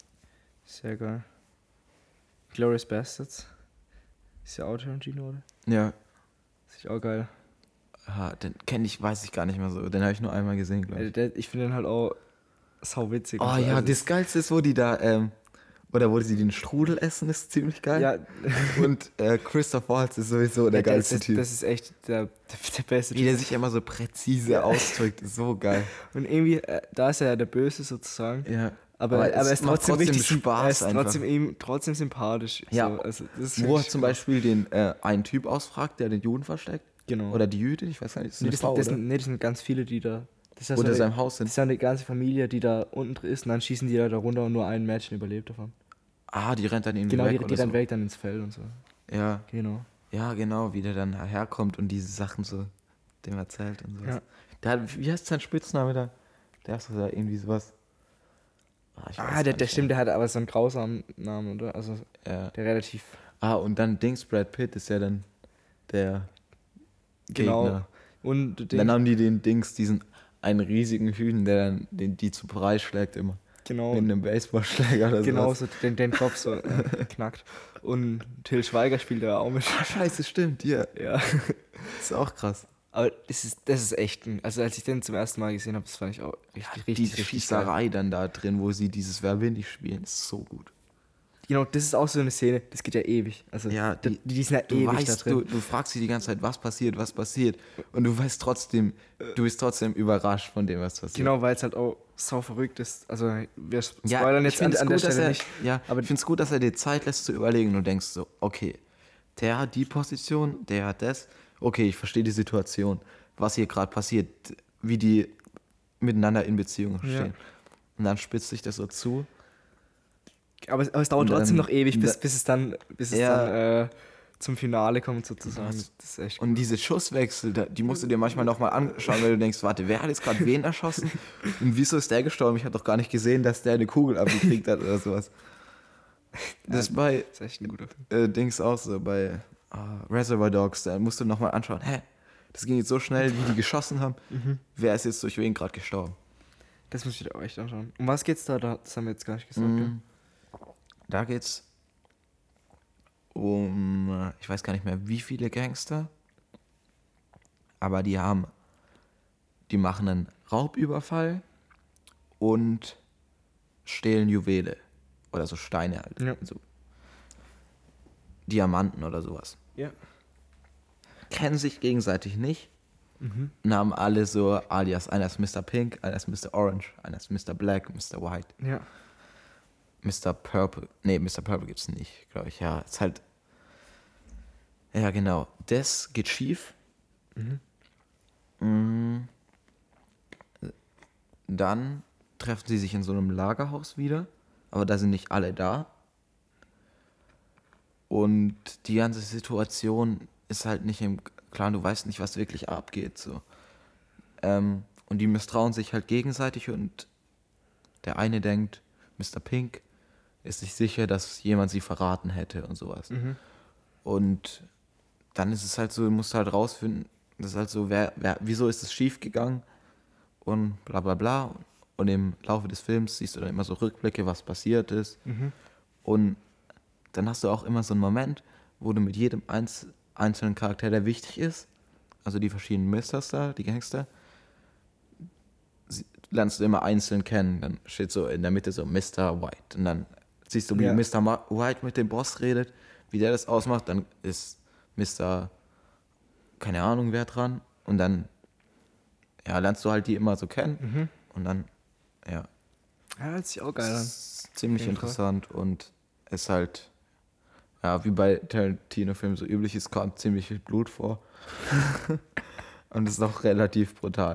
Sehr geil. Glorious Bastards. Ist ja auch Tarantino, oder? Ja, Ist auch geil. ah, den kenne ich, weiß ich gar nicht mehr so. Den habe ich nur einmal gesehen, glaube Äh, ich. der, ich finde den halt auch sau witzig. Oh und so. ja, Also, das Geilste ist, wo die da, ähm, oder wo sie den Strudel essen, ist ziemlich geil. ja, Und äh, Christoph Waltz ist sowieso der ja, das, geilste das, Typ. das ist echt der, der, der beste Wie der sich immer so präzise Ja. ausdrückt, ist so geil. Und irgendwie, äh, da ist er ja der Böse sozusagen. Ja. Aber, Aber aber, es er ist macht trotzdem, trotzdem richtig, Spaß er ist einfach. trotzdem, ihm, trotzdem sympathisch. Ja. So, also, das ist Wo er wirklich zum cool. Beispiel den äh, einen Typ ausfragt, der den Juden versteckt. Genau. Oder die Jüdin, ich weiß gar nicht, ist nee, eine das, Frau, das, oder? sind, nee, das sind ganz viele, die da. Das ist ja so Unter eine, seinem Haus das sind. ist ja eine ganze Familie, die da unten drin ist und dann schießen die da, da runter und nur ein Mädchen überlebt davon. Ah, die rennt dann irgendwie Genau, weg die, oder die dann so. weg dann ins Feld und so. Ja, Genau. ja, genau, wie der dann herkommt und diese Sachen so dem erzählt und sowas. Ja. Der hat, wie heißt sein Spitzname da? Der ist da irgendwie sowas. Ah, ich weiß Ah, gar der, der nicht stimmt, mehr. der hat aber so einen grausamen Namen, oder? Also Ja. der relativ. Ah, und dann Dings, Brad Pitt ist ja dann der Genau. Gegner. Und du Dann denkst, haben die den Dings, diesen einen riesigen Hühn, der dann den, die zu Brei schlägt immer. genau, Mit einem Baseballschläger oder genau sowas. so den, den Kopf so äh, knackt. Und Till Schweiger spielt da auch mit. Ah, scheiße, stimmt, ja. Ja. Das ist auch krass. Aber das ist, das ist echt ein. Also als ich den zum ersten Mal gesehen habe, das fand ich auch richtig, richtig, Die richtig geil. Schießerei dann da drin, wo sie dieses Wer bin ich spielen, ist so gut. Genau, das ist auch so eine Szene, das geht ja ewig. Also Ja, die, die- die sind ja Du ewig weißt, da drin. du, du fragst sie die ganze Zeit, was passiert, was passiert. Und du weißt trotzdem, du bist trotzdem überrascht von dem, was passiert. Genau, weil es halt auch so verrückt ist. Also wir Ja, spoilern ich jetzt an, finde es an der gut, dass Stelle er, nicht. ja, aber ich finde es gut, dass er dir Zeit lässt zu überlegen und denkst so, okay, der hat die Position, der hat das. Okay, ich verstehe die Situation, was hier gerade passiert, wie die miteinander in Beziehung Ja. stehen. Und dann spitzt sich das so zu. Aber, es- aber es dauert Und dann- trotzdem noch ewig, bis, da- bis es dann, bis es Ja. dann äh, zum Finale kommt sozusagen. Was? Das ist echt Und diese Schusswechsel, da- die musst du dir manchmal nochmal anschauen, weil du denkst, warte, wer hat jetzt gerade wen erschossen? Und wieso ist der gestorben? Ich habe doch gar nicht gesehen, dass der eine Kugel abgekriegt hat oder sowas. Das ist bei Das ist echt ein guter Film. äh, Dings auch so, bei ah, Reservoir Dogs, da musst du nochmal anschauen, hä, das ging jetzt so schnell, wie die geschossen haben. Wer ist jetzt durch wen gerade gestorben? Das muss ich dir auch echt anschauen. Um was geht's da? da? Das haben wir jetzt gar nicht gesagt. Mm, Da geht's um, äh, ich weiß gar nicht mehr, wie viele Gangster, aber die haben, die machen einen Raubüberfall und stehlen Juwele oder so Steine halt, Ja. so Diamanten oder sowas. Ja. Kennen sich gegenseitig nicht Mhm. und haben alle so alias, einer ist Mister Pink, einer ist Mister Orange, einer ist Mister Black, Mister White. Ja. Mister Purple. Nee, Mister Purple gibt's nicht, glaube ich. Ja, ist halt. Ja, genau. Das geht schief. Mm. Dann treffen sie sich in so einem Lagerhaus wieder. Aber da sind nicht alle da. Und die ganze Situation ist halt nicht im Klaren. Du weißt nicht, was wirklich abgeht. So. Ähm, und die misstrauen sich halt gegenseitig. Und der eine denkt, Mister Pink ist sich sicher, dass jemand sie verraten hätte und sowas. Mhm. Und dann ist es halt so, du musst halt rausfinden, das ist halt so, wer, wer, wieso ist es schief gegangen und bla bla bla. Und im Laufe des Films siehst du dann immer so Rückblicke, was passiert ist. Mhm. Und dann hast du auch immer so einen Moment, wo du mit jedem einz- einzelnen Charakter, der wichtig ist, also die verschiedenen Misters da, die Gangster, sie, lernst du immer einzeln kennen. Dann steht so in der Mitte so Mister White. Und dann siehst du, wie Ja. Mister Ma- White mit dem Boss redet, wie der das ausmacht. Dann ist Mister keine Ahnung wer dran. Und dann ja, lernst du halt die immer so kennen. Mhm. Und dann, ja, Ja, hört sich auch geil an. ist ziemlich Auf jeden Fall. interessant und ist halt, ja, wie bei Tarantino-Filmen so üblich ist, kommt ziemlich viel Blut vor. Und ist auch relativ brutal.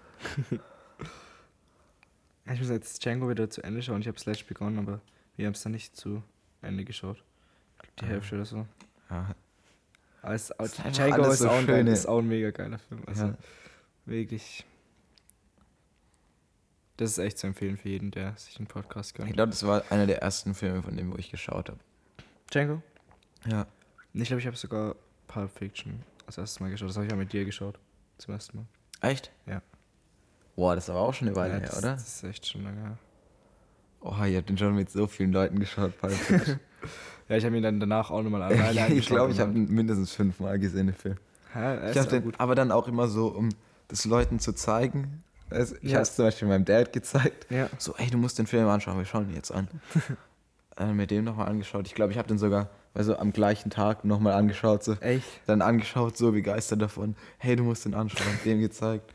Ich muss jetzt Django wieder zu Ende schauen. Ich habe es letztens begonnen, aber wir haben es dann nicht zu Ende geschaut. Die Hälfte oder so. Ja, Aber es, ist einfach Django alles ist, so auch ein geil, schöne- ist auch ein mega geiler Film. Also ja. wirklich. Das ist echt zu empfehlen für jeden, der sich den Podcast Ich gönnt. glaube, das war einer der ersten Filme, von dem wo ich geschaut habe. Django? Ja. Ich glaube, ich habe sogar Pulp Fiction das erste Mal geschaut. Das habe ich ja mit dir geschaut. Zum ersten Mal. Echt? Ja. Boah, das war aber auch schon eine Weile Ja, her, das, oder? Das ist echt schon lange her. Oh, ihr habt den schon mit so vielen Leuten geschaut, Pulp Fiction. Ja, ich habe ihn dann danach auch nochmal alleine ich angeschaut. glaube, ich und habe ihn mindestens fünfmal gesehen, den Film. dann- Ja, er Ich ist hab auch den, gut. aber dann auch immer so, um das Leuten zu zeigen. Also, ich Ja. habe es zum Beispiel meinem Dad gezeigt. Ja. So, ey, du musst den Film anschauen, wir schauen ihn jetzt an. äh, mit dem nochmal angeschaut. Ich glaube, ich habe den sogar also am gleichen Tag nochmal angeschaut. So. Echt? Dann angeschaut, so begeistert davon. Hey, du musst den anschauen. Dem gezeigt.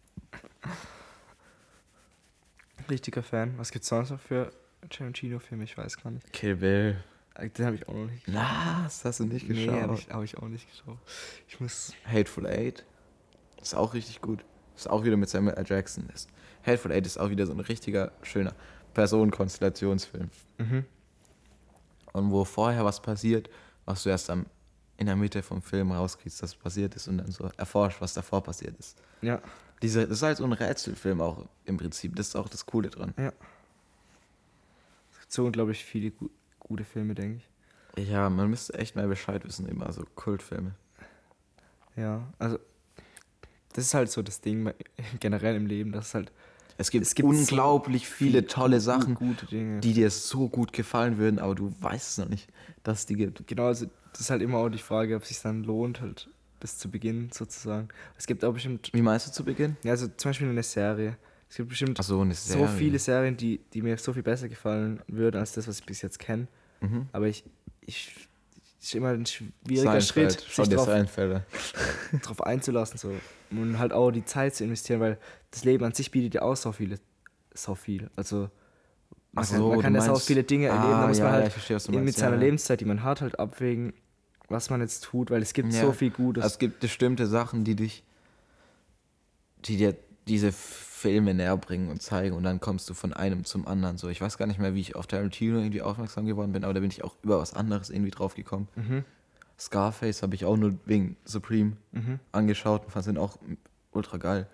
Richtiger Fan. Was gibt's sonst noch für Tarantino-Filme? Ich weiß gar nicht. Kill Bill. Äh, Den habe ich auch noch nicht geschaut. Was? Hast du nicht geschaut? Nee, habe ich, hab ich auch nicht geschaut. Ich muss. Hateful Eight. Ist auch richtig gut. Ist auch wieder mit Samuel L. Jackson. Ist, Hateful Eight ist auch wieder so ein richtiger, schöner Personenkonstellationsfilm. Mhm. Und wo vorher was passiert, was du erst am, in der Mitte vom Film rauskriegst, dass passiert ist und dann so erforscht, was davor passiert ist. Ja. Diese, das ist halt so ein Rätselfilm auch im Prinzip. Das ist auch das Coole dran. Ja. Es gibt so unglaublich viele gu gute Filme, denke ich. Ja, man müsste echt mehr Bescheid wissen über so Kultfilme. Ja, also. Das ist halt so das Ding bei- generell im Leben, dass es halt. Es gibt, Es gibt unglaublich so viele viel tolle gu- Sachen, gute Dinge. die dir so gut gefallen würden, aber du weißt es noch nicht, dass es die gibt. Genau, also das ist halt immer auch die Frage, ob es sich dann lohnt, halt das zu beginnen, sozusagen. Es gibt auch bestimmt. Wie meinst du zu Beginn? Ja, also zum Beispiel eine Serie. Es gibt bestimmt Ach so, eine Serie. so viele Serien, die, die mir so viel besser gefallen würden, als das, was ich bis jetzt kenne. Mhm. Aber ich, ich, es ist immer ein schwieriger Seinfeld. Schritt, Schau sich dir drauf, Seinfeld an. drauf einzulassen. So. Und halt auch die Zeit zu investieren, weil das Leben an sich bietet ja auch so viele, so viel. Also man Ach kann, so, man kann du ja so meinst- viele Dinge erleben, Ah, da muss ja, man ja, halt ich verstehe, was du in- mit meinst, seiner ja, ja. Lebenszeit, die man hat, halt abwägen, was man jetzt tut, weil es gibt Ja. so viel Gutes. Also es gibt bestimmte Sachen, die dich, die dir diese Filme näher bringen und zeigen und dann kommst du von einem zum anderen. So, ich weiß gar nicht mehr, wie ich auf Tarantino irgendwie aufmerksam geworden bin, aber da bin ich auch über was anderes irgendwie drauf gekommen. Mhm. Scarface habe ich auch nur wegen Supreme Mhm. angeschaut und fand den auch ultra geil.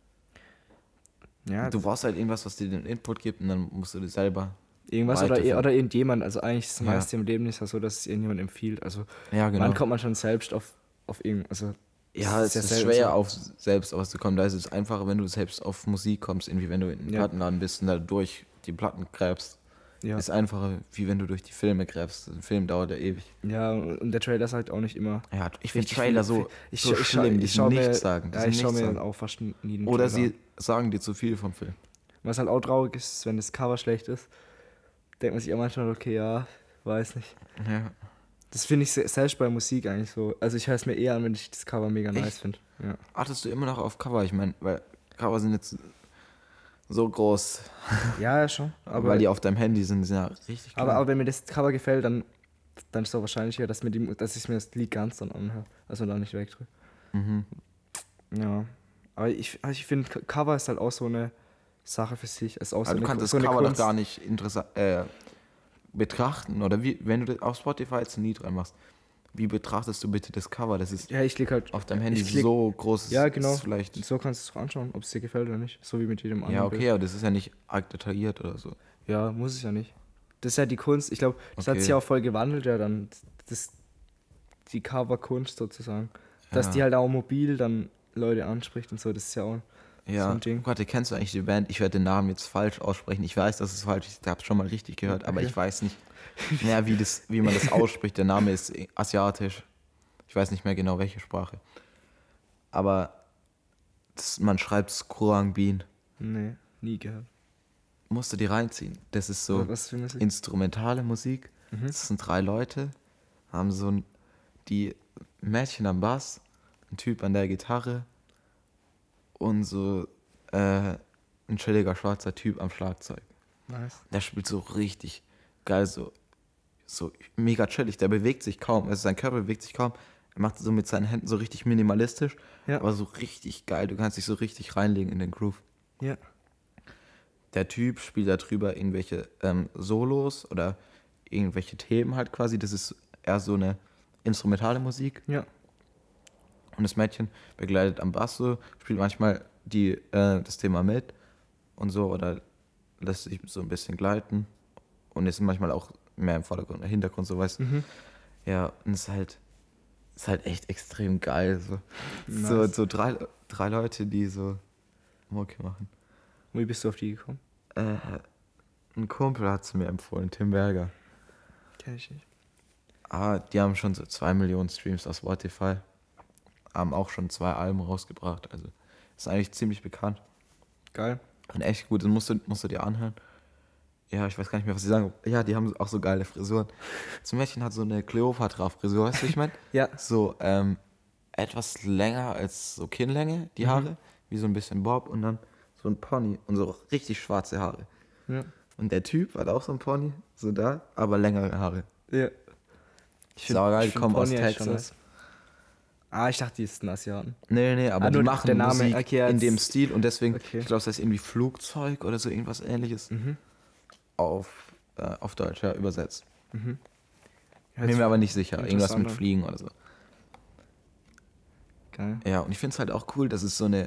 Ja, Du brauchst halt irgendwas, was dir den Input gibt und dann musst du dir selber. irgendwas oder, weiterführen. oder irgendjemand. Also eigentlich ist das Ja. meiste im Leben nicht so, dass es irgendjemand empfiehlt. Also Ja, genau. wann kommt man schon selbst auf, auf irgend, also Ja, es ja ist selten schwer, so. auf selbst auszukommen. Da ist es einfacher, wenn du selbst auf Musik kommst, irgendwie wenn du in einen Ja. Plattenladen bist und da durch die Platten gräbst. Ja. Ist einfacher, wie wenn du durch die Filme gräbst. Ein Film dauert ja ewig. Ja, und der Trailer sagt auch nicht immer. Ja, ich finde richtig Trailer viel- so, ich, so ich, schlimm, die ich schau nichts mir, sagen. Die Ja, sind ich schaue nichts mir sagen. dann auch fast nie den Oder Trailer sie an. sagen dir zu viel vom Film. Was halt auch traurig ist, ist, wenn das Cover schlecht ist, denkt man sich auch manchmal, okay, ja, weiß nicht. Ja. Das finde ich se- selbst bei Musik eigentlich so. Also ich höre es mir eher an, wenn ich das Cover mega nice Echt? finde. Ja. Achtest du immer noch auf Cover? Ich meine, weil Cover sind jetzt so groß, ja, ja, schon. Aber, weil die auf deinem Handy sind, sind ja richtig klein. aber, aber wenn mir das Cover gefällt, dann, dann ist es auch wahrscheinlicher, dass, mir die, dass ich mir das Lied ganz dann anhöre. Also dann nicht wegdrücke. Mhm. Ja. Aber ich, also ich finde, Co- Cover ist halt auch so eine Sache für sich. Ist auch so Aber du eine, kannst das so eine Cover doch Kunst. gar nicht interessant äh, betrachten. Oder wie, wenn du das auf Spotify jetzt ein Lied reinmachst, wie betrachtest du bitte das Cover? Das ist Ja, ich klicke halt. auf deinem Handy ich klick- so groß. Ja, ist genau. Vielleicht, So kannst du es auch anschauen, ob es dir gefällt oder nicht. So wie mit jedem anderen. ja, okay, Bild. aber das ist ja nicht arg detailliert oder so. Ja, muss es ja nicht. Das ist ja die Kunst. Ich glaube, das hat Okay. sich ja auch voll gewandelt, ja, dann das, die Coverkunst sozusagen. Dass Ja. die halt auch mobil dann Leute anspricht und so, das ist ja auch so Ja, ein Ding. Gott, kennst du eigentlich die Band? Ich werde den Namen jetzt falsch aussprechen. Ich weiß, dass es falsch ist. Ich habe es schon mal richtig gehört, aber Okay. ich weiß nicht mehr, wie, das, wie man das ausspricht. Der Name ist asiatisch. Ich weiß nicht mehr genau, welche Sprache. Aber das, man schreibt es Kurang Bin. Nee. Nie gehört. Musst du dir reinziehen. Das ist so Was für Musik? instrumentale Musik. Mhm. Das sind drei Leute, haben so ein, die Mädchen am Bass, ein Typ an der Gitarre und so äh, ein chilliger schwarzer Typ am Schlagzeug. Nice. Der spielt so richtig geil, so, so mega chillig. Der bewegt sich kaum, also sein Körper bewegt sich kaum. Er macht so mit seinen Händen so richtig minimalistisch, Ja. aber so richtig geil. Du kannst dich so richtig reinlegen in den Groove. Ja. Der Typ spielt da drüber irgendwelche ähm, Solos oder irgendwelche Themen halt quasi. Das ist eher so eine instrumentale Musik. Ja. Und das Mädchen begleitet am Bass so, spielt manchmal die, äh, das Thema mit und so oder lässt sich so ein bisschen gleiten und ist manchmal auch mehr im Vordergrund, im Hintergrund, so weißt du. Mhm. Ja, und es ist halt, ist halt echt extrem geil. So, Nice. so, so drei, drei Leute, die so Mucke machen. Wie bist du auf die gekommen? Äh, ein Kumpel hat es mir empfohlen, Tim Berger. Kenn ich nicht. Ah, die haben schon so zwei Millionen Streams auf Spotify. Haben auch schon zwei Alben rausgebracht. Also ist eigentlich ziemlich bekannt. Geil. Und echt gut, das musst du, musst du dir anhören. Ja, ich weiß gar nicht mehr, was sie sagen. Ja, die haben auch so geile Frisuren. Das Mädchen hat so eine Cleopatra-Frisur, weißt du, wie ich meine? Ja. So ähm, etwas länger als so Kinnlänge, die Haare. Wie so ein bisschen Bob und dann so ein Pony und so richtig schwarze Haare. Ja. Und der Typ hat auch so ein Pony, so da, aber längere Haare. Ja. Ich Saugeil, die find kommen aus Pony eigentlich schon Texas. nice. Ah, ich dachte, die ist ein Asiaten. Nee, nee, aber Ah, die nur machen der Name, Musik okay, jetzt- in dem Stil und deswegen, Okay. ich glaube, das heißt irgendwie Flugzeug oder so irgendwas ähnliches Mhm. auf, äh, auf Deutsch, ja, übersetzt. Mhm. Bin mir aber nicht sicher, irgendwas mit interessant an. Fliegen oder so. Geil. Ja, und ich finde es halt auch cool, dass es so eine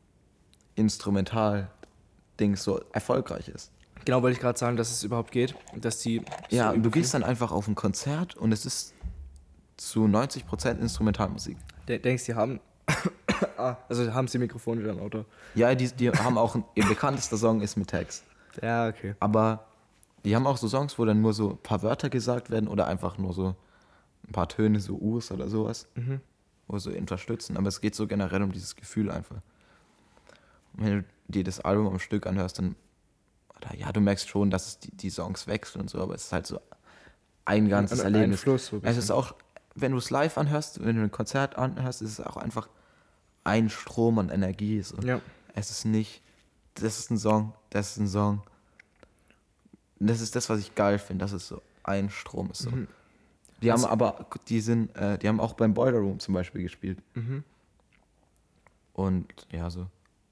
Instrumental-Ding so erfolgreich ist. Genau, wollte ich gerade sagen, dass es überhaupt geht. Dass die. Ja, so und du übel- gehst dann einfach auf ein Konzert und es ist zu neunzig Prozent Instrumentalmusik. De denkst, die haben. ah, also haben sie Mikrofone wieder im Auto. Ja, die, die haben auch, ein, ihr bekanntester Song ist mit Text. Ja, okay. Aber die haben auch so Songs, wo dann nur so ein paar Wörter gesagt werden oder einfach nur so ein paar Töne, so Us oder sowas, Mhm. wo so unterstützen. Aber es geht so generell um dieses Gefühl einfach. Und wenn du dir das Album am Stück anhörst, dann, oder ja, du merkst schon, dass es die, die Songs wechseln und so, aber es ist halt so ein ganzes Ein- ein Erlebnis. Fluss so ein es ist bisschen. auch, wenn du es live anhörst, wenn du ein Konzert anhörst, ist es auch einfach ein Strom an Energie. So. Ja. Es ist nicht, das ist ein Song, das ist ein Song. Das ist das, was ich geil finde, dass es so ein Strom ist. So. Mhm. Die haben Also- aber, die sind, äh, die haben auch beim Boiler Room zum Beispiel gespielt. Mhm. Und ja, so.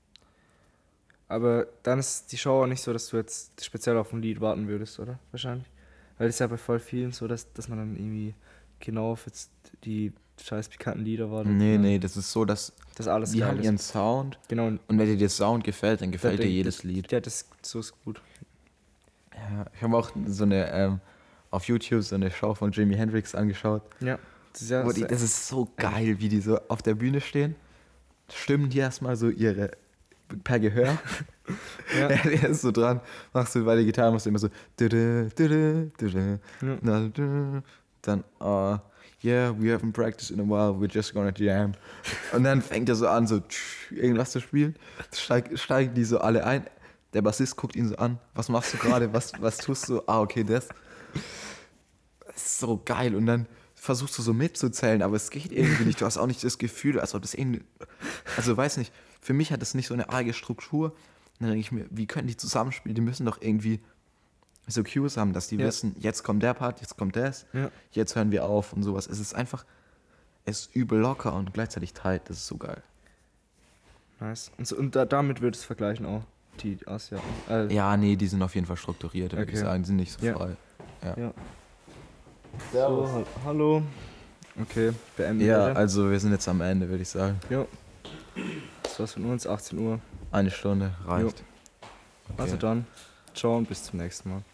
Aber dann ist die Show auch nicht so, dass du jetzt speziell auf ein Lied warten würdest, oder? Wahrscheinlich. Weil es ist ja bei voll vielen so, dass, dass man dann irgendwie genau auf jetzt die scheiß bekannten Lieder wartet. Nee, ja. nee, das ist so, dass Das alles die geil haben ist. ihren Sound Genau. Und und wenn dir der Sound gefällt, dann gefällt dir der- jedes Lied. Ja, das so ist gut. Ja, ich habe auch so eine, ähm, auf YouTube so eine Show von Jimi Hendrix angeschaut. Ja. Das ist ja. Wo die, das ist so geil, wie die so auf der Bühne stehen. Stimmen die erstmal so ihre per Gehör. Ja. Er ist so dran, machst du bei der Gitarre, machst du immer so düdü, düdü, düdü, Ja. na, düdü. Dann, uh, yeah, we haven't practiced in a while, we're just gonna jam. Und dann fängt er so an, so tsch, irgendwas zu spielen. Steig, steigen die so alle ein. Der Bassist guckt ihn so an, was machst du gerade, was, was tust du? Ah, okay, das. Das ist so geil. Und dann versuchst du so mitzuzählen, aber es geht irgendwie nicht. Du hast auch nicht das Gefühl, als ob das irgendwie. Also weiß nicht, für mich hat das nicht so eine arge Struktur. Und dann denke ich mir, wie können die zusammenspielen? Die müssen doch irgendwie so Cues haben, dass die Ja. wissen, jetzt kommt der Part, jetzt kommt das, Ja. jetzt hören wir auf und sowas. Es ist einfach, es ist übel locker und gleichzeitig tight. Das ist so geil. Nice. Und, so, und da, damit würde es vergleichen auch. Die Asiaten. Äh, Ja, nee, die sind auf jeden Fall strukturiert, würde Okay. ich sagen. Die sind nicht so Ja. frei. Ja. Ja. So, ha- hallo. Okay, beenden Ja, wir. also wir sind jetzt am Ende, würde ich sagen. Ja. Das war's von uns, achtzehn Uhr. Eine Stunde reicht. Also dann, ciao und bis zum nächsten Mal.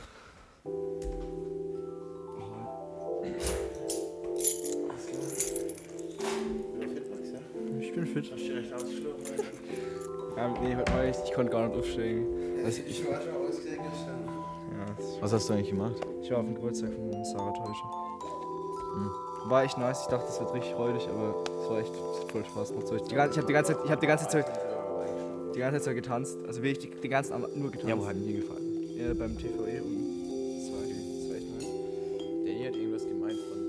Ich bin fit. Ja, nee, heute war ich, ich konnte gar nicht aufstehen. Also ich, Ich war schon ausgegangen gestern. ja, Was hast du eigentlich gemacht? ich war auf dem Geburtstag von Sarah Täusche. Hm. War echt nice, ich dachte, es wird richtig räudig, aber es war echt, es hat voll Spaß gemacht. So, ich die ganze- ich habe die ganze Zeit, ich habe die ganze Zeit, die ganze Zeit so getanzt. Also wirklich die, den ganzen Abend nur getanzt. Ja, wo hat mir gefallen? Ja, beim T V E und das war, das war echt nice. Danny hat irgendwas gemeint von